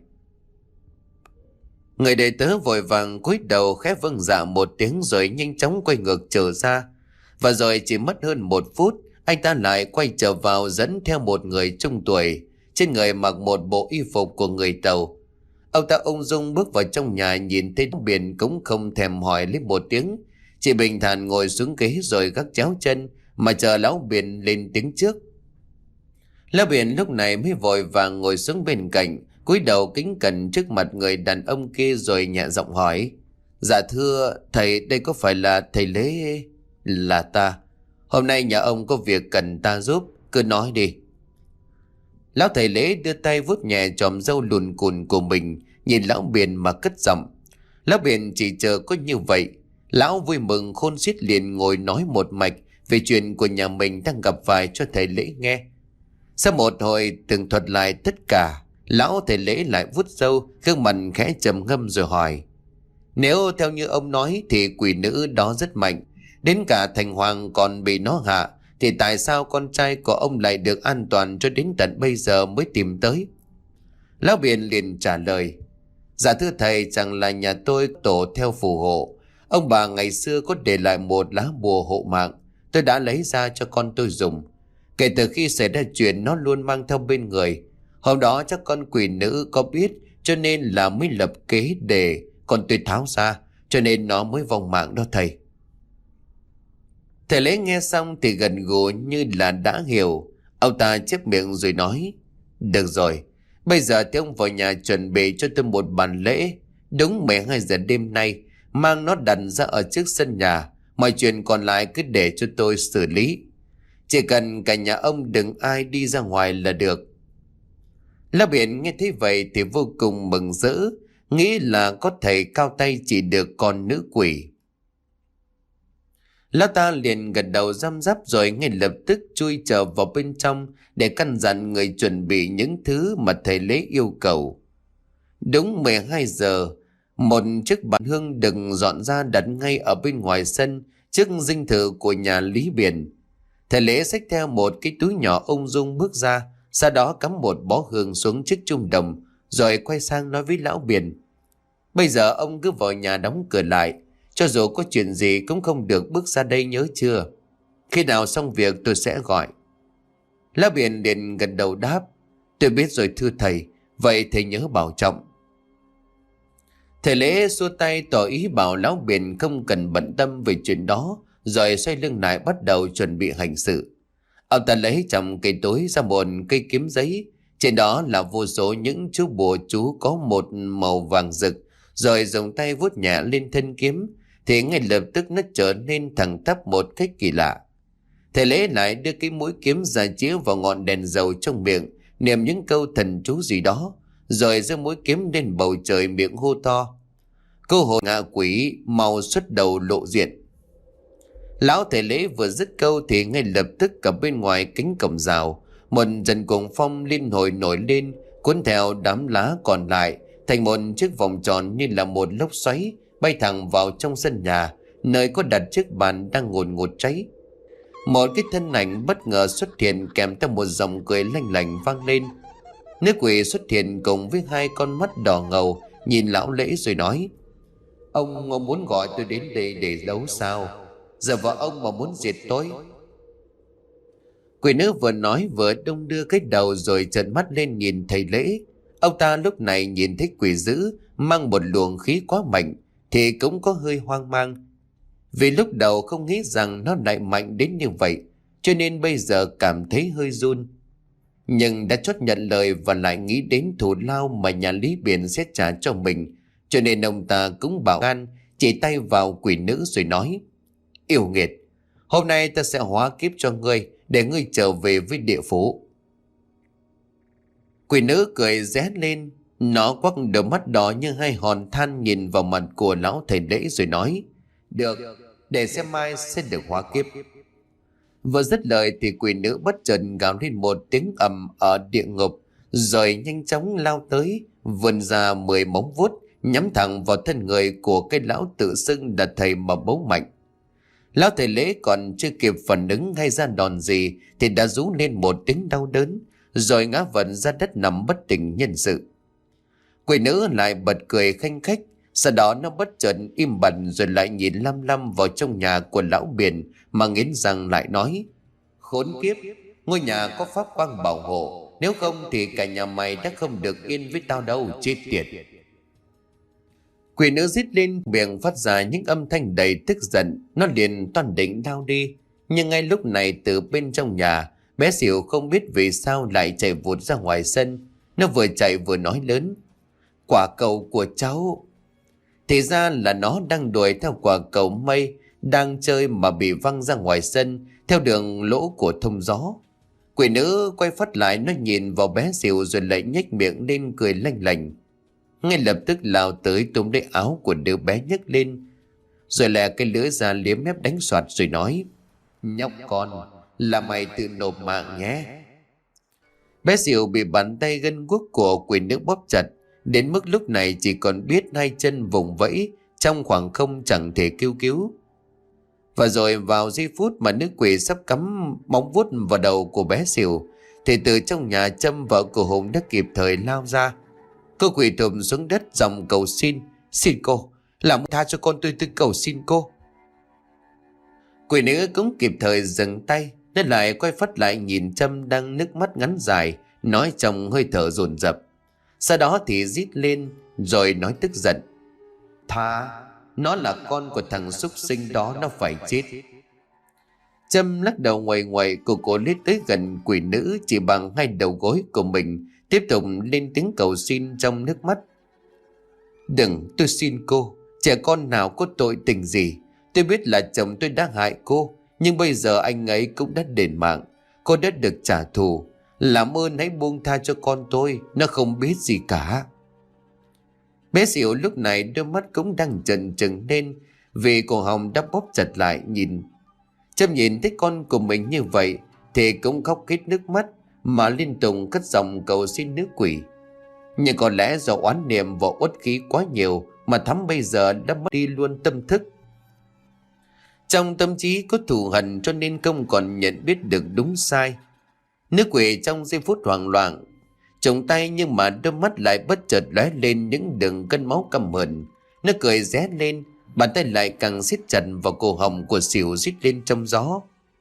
Người đệ tớ vội vàng cúi đầu khẽ vâng dạ một tiếng rồi nhanh chóng quay ngược trở ra. Và rồi chỉ mất hơn một phút, anh ta lại quay trở vào dẫn theo một người trung tuổi, trên người mặc một bộ y phục của người Tàu. Ông ta ung dung bước vào trong nhà, nhìn thấy Biển cũng không thèm hỏi lấy một tiếng, chỉ bình thản ngồi xuống ghế rồi gác chéo chân mà chờ lão Biển lên tiếng trước. Lão Biển lúc này mới vội vàng ngồi xuống bên cạnh, cúi đầu kính cẩn trước mặt người đàn ông kia rồi nhẹ giọng hỏi. Dạ thưa thầy, đây có phải là thầy Lễ? Là ta. Hôm nay nhà ông có việc cần ta giúp, cứ nói đi. Lão thầy Lễ đưa tay vuốt nhẹ chòm râu lùn cùn của mình, nhìn lão Biển mà cất giọng. Lão Biển chỉ chờ có như vậy. Lão vui mừng khôn xiết liền ngồi nói một mạch về chuyện của nhà mình đang gặp phải cho thầy Lễ nghe. Sau một hồi tường thuật lại tất cả, lão thầy Lễ lại vuốt râu, gương mặt khẽ trầm ngâm rồi hỏi. Nếu theo như ông nói thì quỷ nữ đó rất mạnh, đến cả thành hoàng còn bị nó hạ, thì tại sao con trai của ông lại được an toàn cho đến tận bây giờ mới tìm tới? Lão Biển liền trả lời. Dạ thưa thầy, chẳng là nhà tôi tổ theo phù hộ. Ông bà ngày xưa có để lại một lá bùa hộ mạng, tôi đã lấy ra cho con tôi dùng. Kể từ khi xảy ra chuyện nó luôn mang theo bên người. Hôm đó chắc con quỷ nữ có biết, cho nên là mới lập kế để con tôi tháo ra, cho nên nó mới vong mạng đó thầy. Thầy Lễ nghe xong thì gần gù như là đã hiểu. Ông ta chép miệng rồi nói. Được rồi, bây giờ thì ông vào nhà chuẩn bị cho tôi một bàn lễ. Đúng mười hai giờ đêm nay, mang nó đặt ra ở trước sân nhà. Mọi chuyện còn lại cứ để cho tôi xử lý. Chỉ cần cả nhà ông đừng ai đi ra ngoài là được. Lão Biển nghe thấy vậy thì vô cùng mừng rỡ, nghĩ là có thầy cao tay chỉ được con nữ quỷ. Lão ta liền gật đầu răm rắp rồi ngay lập tức chui trở vào bên trong để căn dặn người chuẩn bị những thứ mà thầy Lễ yêu cầu. Đúng mười hai giờ, một chiếc bàn hương được dọn ra đặt ngay ở bên ngoài sân trước dinh thự của nhà Lý Biển. Thầy Lễ xách theo một cái túi nhỏ ung dung bước ra, sau đó cắm một bó hương xuống chiếc chum đồng, rồi quay sang nói với lão Biển. Bây giờ ông cứ vào nhà đóng cửa lại, cho dù có chuyện gì cũng không được bước ra đây, nhớ chưa? Khi nào xong việc tôi sẽ gọi. Lão Biển liền gật đầu đáp. Tôi biết rồi thưa thầy, vậy thầy nhớ bảo trọng. Thầy Lễ xua tay tỏ ý bảo lão Biển không cần bận tâm về chuyện đó, rồi xoay lưng lại bắt đầu chuẩn bị hành sự. Ông ta lấy trong cây túi ra một cây kiếm giấy, trên đó là vô số những chú bùa chú có một màu vàng rực, rồi dùng tay vuốt nhẹ lên thân kiếm thì ngay lập tức nó trở nên thẳng tắp một cách kỳ lạ. Thầy Lễ lại đưa cái mũi kiếm ra chiếu vào ngọn đèn dầu trong miệng, niệm những câu thần chú gì đó, rồi giơ mũi kiếm lên bầu trời miệng hô to. Cô hồn ngạ quỷ mau xuất đầu lộ diện. Lão thầy Lễ vừa dứt câu thì ngay lập tức cả bên ngoài cánh cổng rào, một dần cuồng phong liên hồi nổi lên, cuốn theo đám lá còn lại thành một chiếc vòng tròn như là một lốc xoáy, bay thẳng vào trong sân nhà, nơi có đặt chiếc bàn đang ngồn ngột cháy. Một cái thân ảnh bất ngờ xuất hiện kèm theo một dòng cười lanh lảnh vang lên. Nữ quỷ xuất hiện cùng với hai con mắt đỏ ngầu nhìn lão Lễ rồi nói. Ông muốn gọi tôi đến đây để đấu sao? Giờ vợ ông mà muốn diệt tôi. Quỷ nữ vừa nói vừa đung đưa cái đầu rồi trợn mắt lên nhìn thầy Lễ. Ông ta lúc này nhìn thấy quỷ dữ mang một luồng khí quá mạnh thì cũng có hơi hoang mang. Vì lúc đầu không nghĩ rằng nó lại mạnh đến như vậy, cho nên bây giờ cảm thấy hơi run. Nhưng đã chốt nhận lời và lại nghĩ đến thù lao mà nhà Lý Biển sẽ trả cho mình, cho nên ông ta cũng bảo gan, chỉ tay vào quỷ nữ rồi nói: Yêu nghiệt, hôm nay ta sẽ hóa kiếp cho ngươi, để ngươi trở về với địa phủ. Quỷ nữ cười ré lên, nó quắc đôi mắt đỏ như hai hòn than nhìn vào mặt của lão thầy lễ rồi nói: Được, để xem mai sẽ được hóa kiếp. Vừa dứt lời thì quỷ nữ bất chợt gào lên một tiếng ầm ở địa ngục, rồi nhanh chóng lao tới, vươn ra mười móng vuốt nhắm thẳng vào thân người của cái lão tự xưng là thầy mà bấu mạnh. Lão thầy lễ còn chưa kịp phản ứng hay ra đòn gì thì đã rú lên một tiếng đau đớn, rồi ngã vật ra đất nằm bất tỉnh nhân sự. Quỷ nữ lại bật cười khanh khách, sau đó nó bất chợt im bặt rồi lại nhìn lăm lăm vào trong nhà của lão Biển mà nghiến răng lại nói: Khốn kiếp, ngôi nhà có pháp quang bảo hộ, nếu không thì cả nhà mày đã không được yên với tao đâu, chết tiệt. Quỷ nữ rít lên, miệng phát ra những âm thanh đầy tức giận. Nó liền toan định lao đi, nhưng ngay lúc này từ bên trong nhà, bé xỉu không biết vì sao lại chạy vụt ra ngoài sân. Nó vừa chạy vừa nói lớn: Quả cầu của cháu. Thì ra là nó đang đuổi theo quả cầu mây, đang chơi mà bị văng ra ngoài sân theo đường lỗ của thông gió. Quỷ nữ quay phát lại, nó nhìn vào bé xỉu rồi lại nhếch miệng lên cười lanh lành. Ngay lập tức lao tới túm lấy áo của đứa bé nhấc lên, rồi lè cái lưỡi ra liếm mép đánh soạt rồi nói: Nhóc con, là mày tự nộp mạng nhé. Bé xỉu bị bàn tay gân guốc của quỷ nữ bóp chặt, đến mức lúc này chỉ còn biết hai chân vùng vẫy trong khoảng không chẳng thể kêu cứu. Và rồi vào giây phút mà nữ quỷ sắp cắm móng vuốt vào đầu của bé xỉu thì từ trong nhà Trâm, vợ của Hùng, đã kịp thời lao ra. Cô quỳ thụp xuống đất giọng cầu xin: Xin cô, làm tha cho con tôi, tôi cầu xin cô. Quỷ nữ cũng kịp thời dừng tay, nó lại quay phát lại nhìn Trâm đang nước mắt ngắn dài, nói trong hơi thở dồn dập. Sau đó thì rít lên rồi nói tức giận: Tha, nó là con của thằng súc sinh đó, nó phải chết. Trâm lắc đầu ngoầy ngoầy, cô cố lết tới gần quỷ nữ chỉ bằng hai đầu gối của mình, tiếp tục lên tiếng cầu xin trong nước mắt: Đừng, tôi xin cô, trẻ con nào có tội tình gì. Tôi biết là chồng tôi đã hại cô, nhưng bây giờ anh ấy cũng đã đền mạng, cô đã được trả thù. Làm ơn hãy buông tha cho con tôi, nó không biết gì cả. Bé xỉu lúc này đôi mắt cũng đang trần trừng lên, vì cổ họng đã bóp chặt lại. Nhìn Trâm nhìn thấy con của mình như vậy thì cũng khóc hết nước mắt mà liên tục cất giọng cầu xin nữ quỷ. Nhưng có lẽ do oán niệm và uất khí quá nhiều mà Thắm bây giờ đã mất đi luôn tâm thức. Trong tâm trí có thù hận cho nên không còn nhận biết được đúng sai. Nữ quỷ trong giây phút hoảng loạn chống tay, nhưng mà đôi mắt lại bất chợt lóe lên những đường cân máu căm hờn. Nó cười ré lên, bàn tay lại càng siết chặt vào cổ họng của xỉu, rít lên trong gió: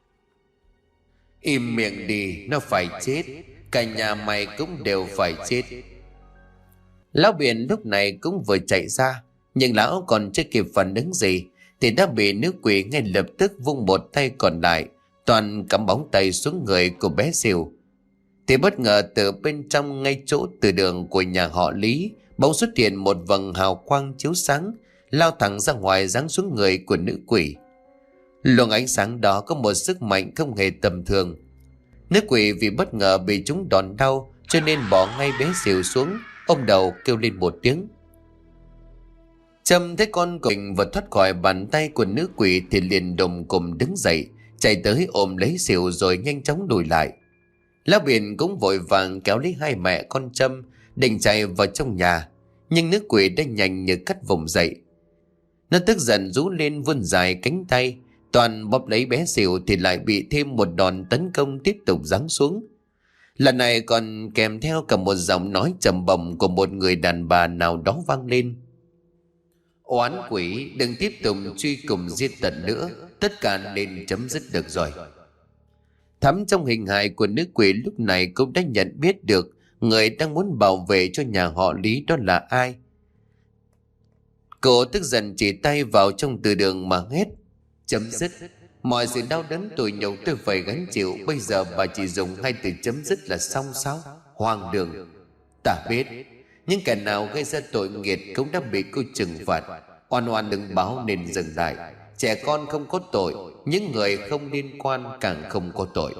Im miệng đi, nó phải chết, cả nhà mày cũng đều phải chết. Lão Biển lúc này cũng vừa chạy ra, nhưng lão còn chưa kịp phản ứng gì thì đã bị nữ quỷ ngay lập tức vung một tay còn lại toàn cắm bóng tay xuống người của bé xỉu. Thì bất ngờ từ bên trong ngay chỗ từ đường của nhà họ Lý bỗng xuất hiện một vầng hào quang chiếu sáng, lao thẳng ra ngoài giáng xuống người của nữ quỷ. Luồng ánh sáng đó có một sức mạnh không hề tầm thường. Nữ quỷ vì bất ngờ bị trúng đòn đau cho nên bỏ ngay bé xỉu xuống, ôm đầu kêu lên một tiếng. Trâm thấy con của mình vừa thoát khỏi bàn tay của nữ quỷ thì liền đùng cùng đứng dậy, chạy tới ôm lấy xỉu rồi nhanh chóng lùi lại. Lão Biển cũng vội vàng kéo lấy hai mẹ con Trâm định chạy vào trong nhà, nhưng nữ quỷ đã nhanh như cắt vùng dậy. Nó tức giận rú lên vươn dài cánh tay, toàn bóp lấy bé xỉu thì lại bị thêm một đòn tấn công tiếp tục giáng xuống. Lần này còn kèm theo cả một giọng nói trầm bổng của một người đàn bà nào đó vang lên: Oán quỷ, đừng tiếp tục truy cùng giết tận nữa, tất cả nên chấm dứt được rồi. Thắm trong hình hài của nữ quỷ lúc này cũng đã nhận biết được người đang muốn bảo vệ cho nhà họ Lý đó là ai. Cô tức giận chỉ tay vào trong từ đường mà hét: Chấm dứt. Mọi sự đau đớn tủi nhục tôi phải gánh chịu, bây giờ bà chỉ dùng hai từ chấm dứt là xong sao? Hoang đường. Ta biết những kẻ nào gây ra tội nghiệt cũng đã bị cô trừng phạt. Oan oan đừng báo nên dừng lại. Trẻ con không có tội, những người không liên quan càng không có tội.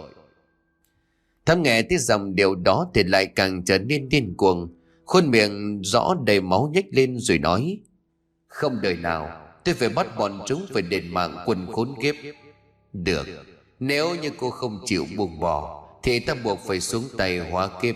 Thắm nghe tiếng dòng điều đó thì lại càng trở nên điên cuồng. Khuôn miệng rõ đầy máu nhếch lên rồi nói: không đời nào tôi phải bắt bọn chúng phải đền mạng quần khốn kiếp. Được, nếu như cô không chịu buông bỏ thì ta buộc phải xuống tay hóa kiếp.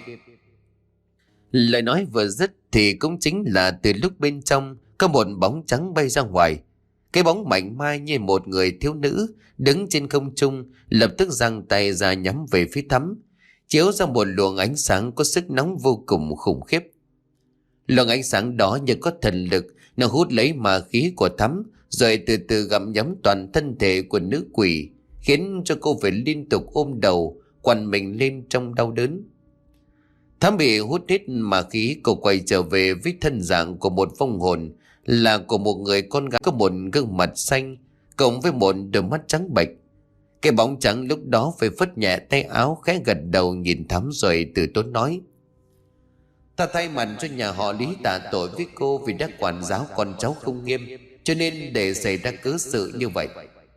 Lời nói vừa dứt thì cũng chính là từ lúc bên trong có một bóng trắng bay ra ngoài. Cái bóng mảnh mai như một người thiếu nữ đứng trên không trung, lập tức giang tay ra nhắm về phía Thắm, chiếu ra một luồng ánh sáng có sức nóng vô cùng khủng khiếp. Luồng ánh sáng đó như có thần lực, nó hút lấy ma khí của Thắm, rồi từ từ gặm nhấm toàn thân thể của nữ quỷ, khiến cho cô phải liên tục ôm đầu, quằn mình lên trong đau đớn. Thắm bị hút hết ma khí, cô quay trở về với thân dạng của một vong hồn, là của một người con gái có một gương mặt xanh, cộng với một đôi mắt trắng bệch. Cái bóng trắng lúc đó phải phất nhẹ tay áo, khẽ gật đầu nhìn Thắm rồi từ tốn nói: ta thay mặt cho nhà họ Lý tạ tội với cô vì đã quản giáo con cháu không nghiêm, cho nên để xảy ra cớ sự như vậy.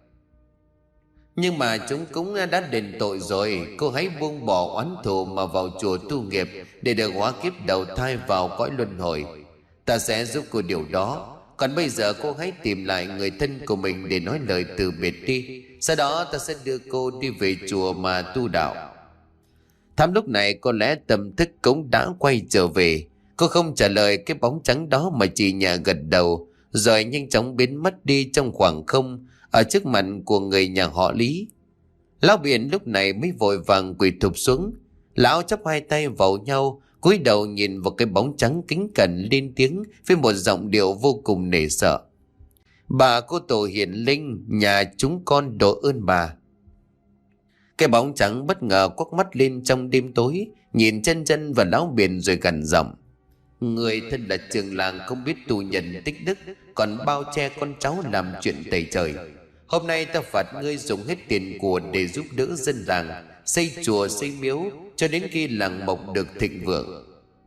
Nhưng mà chúng cũng đã đền tội rồi, cô hãy buông bỏ oán thù mà vào chùa tu nghiệp để được hóa kiếp đầu thai vào cõi luân hồi. Ta sẽ giúp cô điều đó. Còn bây giờ cô hãy tìm lại người thân của mình để nói lời từ biệt đi. Sau đó ta sẽ đưa cô đi về chùa mà tu đạo. Thắm lúc này có lẽ tâm thức cũng đã quay trở về. Cô không trả lời cái bóng trắng đó mà chỉ nhẹ gật đầu, rồi nhanh chóng biến mất đi trong khoảng không ở trước mặt của người nhà họ Lý. Lão Biển lúc này mới vội vàng quỳ thụp xuống. Lão chắp hai tay vào nhau, cúi đầu nhìn vào cái bóng trắng kính cẩn, lên tiếng với một giọng điệu vô cùng nể sợ: bà cô tổ hiển linh, nhà chúng con độ ơn bà. Cái bóng trắng bất ngờ quắc mắt lên trong đêm tối, nhìn chân chân vào Lão Biển rồi gằn giọng: người thân là trường làng không biết tu nhân tích đức, còn bao che con cháu làm chuyện tày trời. Hôm nay ta phạt ngươi dùng hết tiền của để giúp đỡ dân làng, xây chùa xây miếu cho đến khi làng mộc được thịnh vượng.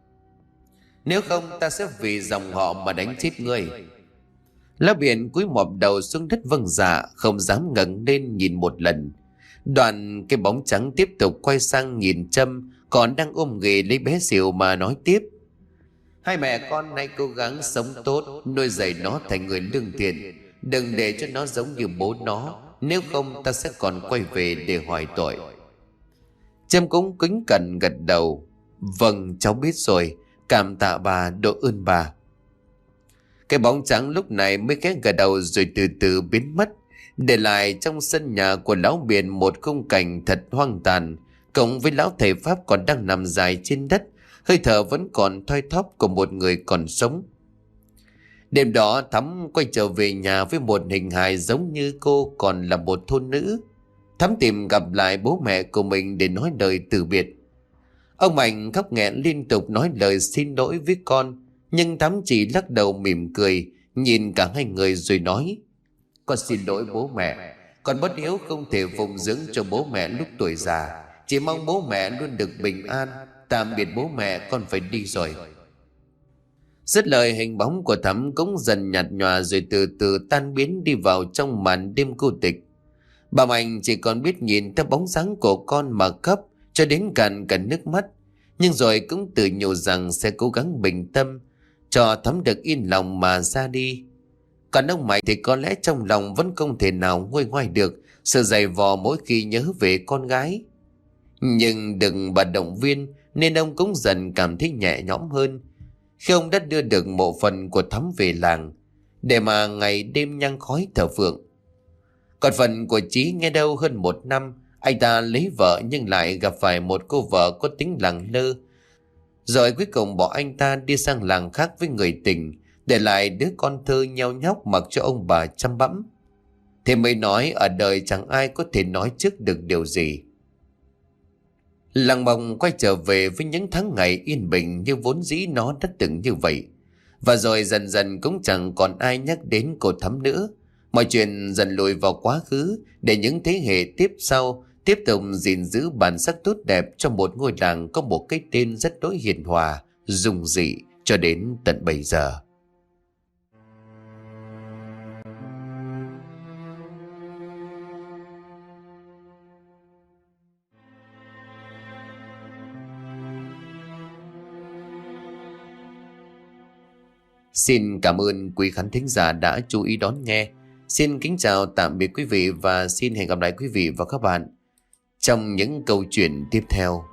Nếu không ta sẽ vì dòng họ mà đánh chết ngươi. Lão Biển cúi mọp đầu xuống đất vâng dạ, không dám ngẩng lên nhìn một lần. Đoạn cái bóng trắng tiếp tục quay sang nhìn Trâm còn đang ôm ghì lấy bé xỉu mà nói tiếp: hai mẹ con hãy cố gắng sống tốt, nuôi dạy nó thành người lương thiện, đừng để cho nó giống như bố nó, nếu không ta sẽ còn quay về để hỏi tội. Trâm cũng kính cẩn gật đầu: vâng, cháu biết rồi, cảm tạ bà, độ ơn bà. Cái bóng trắng lúc này mới khẽ gật đầu rồi từ từ biến mất, để lại trong sân nhà của Lão Biển một khung cảnh thật hoang tàn, cộng với lão thầy Pháp còn đang nằm dài trên đất, hơi thở vẫn còn thoi thóp của một người còn sống. Đêm đó Thắm quay trở về nhà với một hình hài giống như cô còn là một thôn nữ. Thắm tìm gặp lại bố mẹ của mình để nói lời từ biệt. Ông Mạnh khóc nghẹn liên tục nói lời xin lỗi với con, nhưng Thắm chỉ lắc đầu mỉm cười nhìn cả hai người rồi nói: con xin lỗi bố mẹ, con bất hiếu không thể phụng dưỡng cho bố mẹ lúc tuổi già, chỉ mong bố mẹ luôn được bình an. Tạm biệt bố mẹ, con phải đi rồi. Dứt lời, hình bóng của Thắm cũng dần nhạt nhòa rồi từ từ tan biến đi vào trong màn đêm cô tịch. Bà Mạnh chỉ còn biết nhìn theo bóng dáng của con mà khóc cho đến cạn cả nước mắt, nhưng rồi cũng tự nhủ rằng sẽ cố gắng bình tâm cho Thắm được yên lòng mà ra đi. Còn ông Mạnh thì có lẽ trong lòng vẫn không thể nào nguôi ngoai được sự dày vò mỗi khi nhớ về con gái. Nhưng đừng bà động viên nên ông cũng dần cảm thấy nhẹ nhõm hơn khi ông đã đưa được mộ phần của Thắm về làng để mà ngày đêm nhang khói thờ phượng. Còn phần của Chí nghe đâu hơn một năm anh ta lấy vợ nhưng lại gặp phải một cô vợ có tính lẳng lơ, rồi cuối cùng bỏ anh ta đi sang làng khác với người tình, để lại đứa con thơ nheo nhóc mặc cho ông bà chăm bẵm. Thế mới nói ở đời chẳng ai có thể nói trước được điều gì. Làng Mộng quay trở về với những tháng ngày yên bình như vốn dĩ nó đã từng như vậy. Và rồi dần dần cũng chẳng còn ai nhắc đến cô Thắm nữa. Mọi chuyện dần lùi vào quá khứ để những thế hệ tiếp sau tiếp tục gìn giữ bản sắc tốt đẹp cho một ngôi làng có một cái tên rất đối hiền hòa, dung dị cho đến tận bây giờ. Xin cảm ơn quý khán thính giả đã chú ý đón nghe. Xin kính chào tạm biệt quý vị và xin hẹn gặp lại quý vị và các bạn trong những câu chuyện tiếp theo.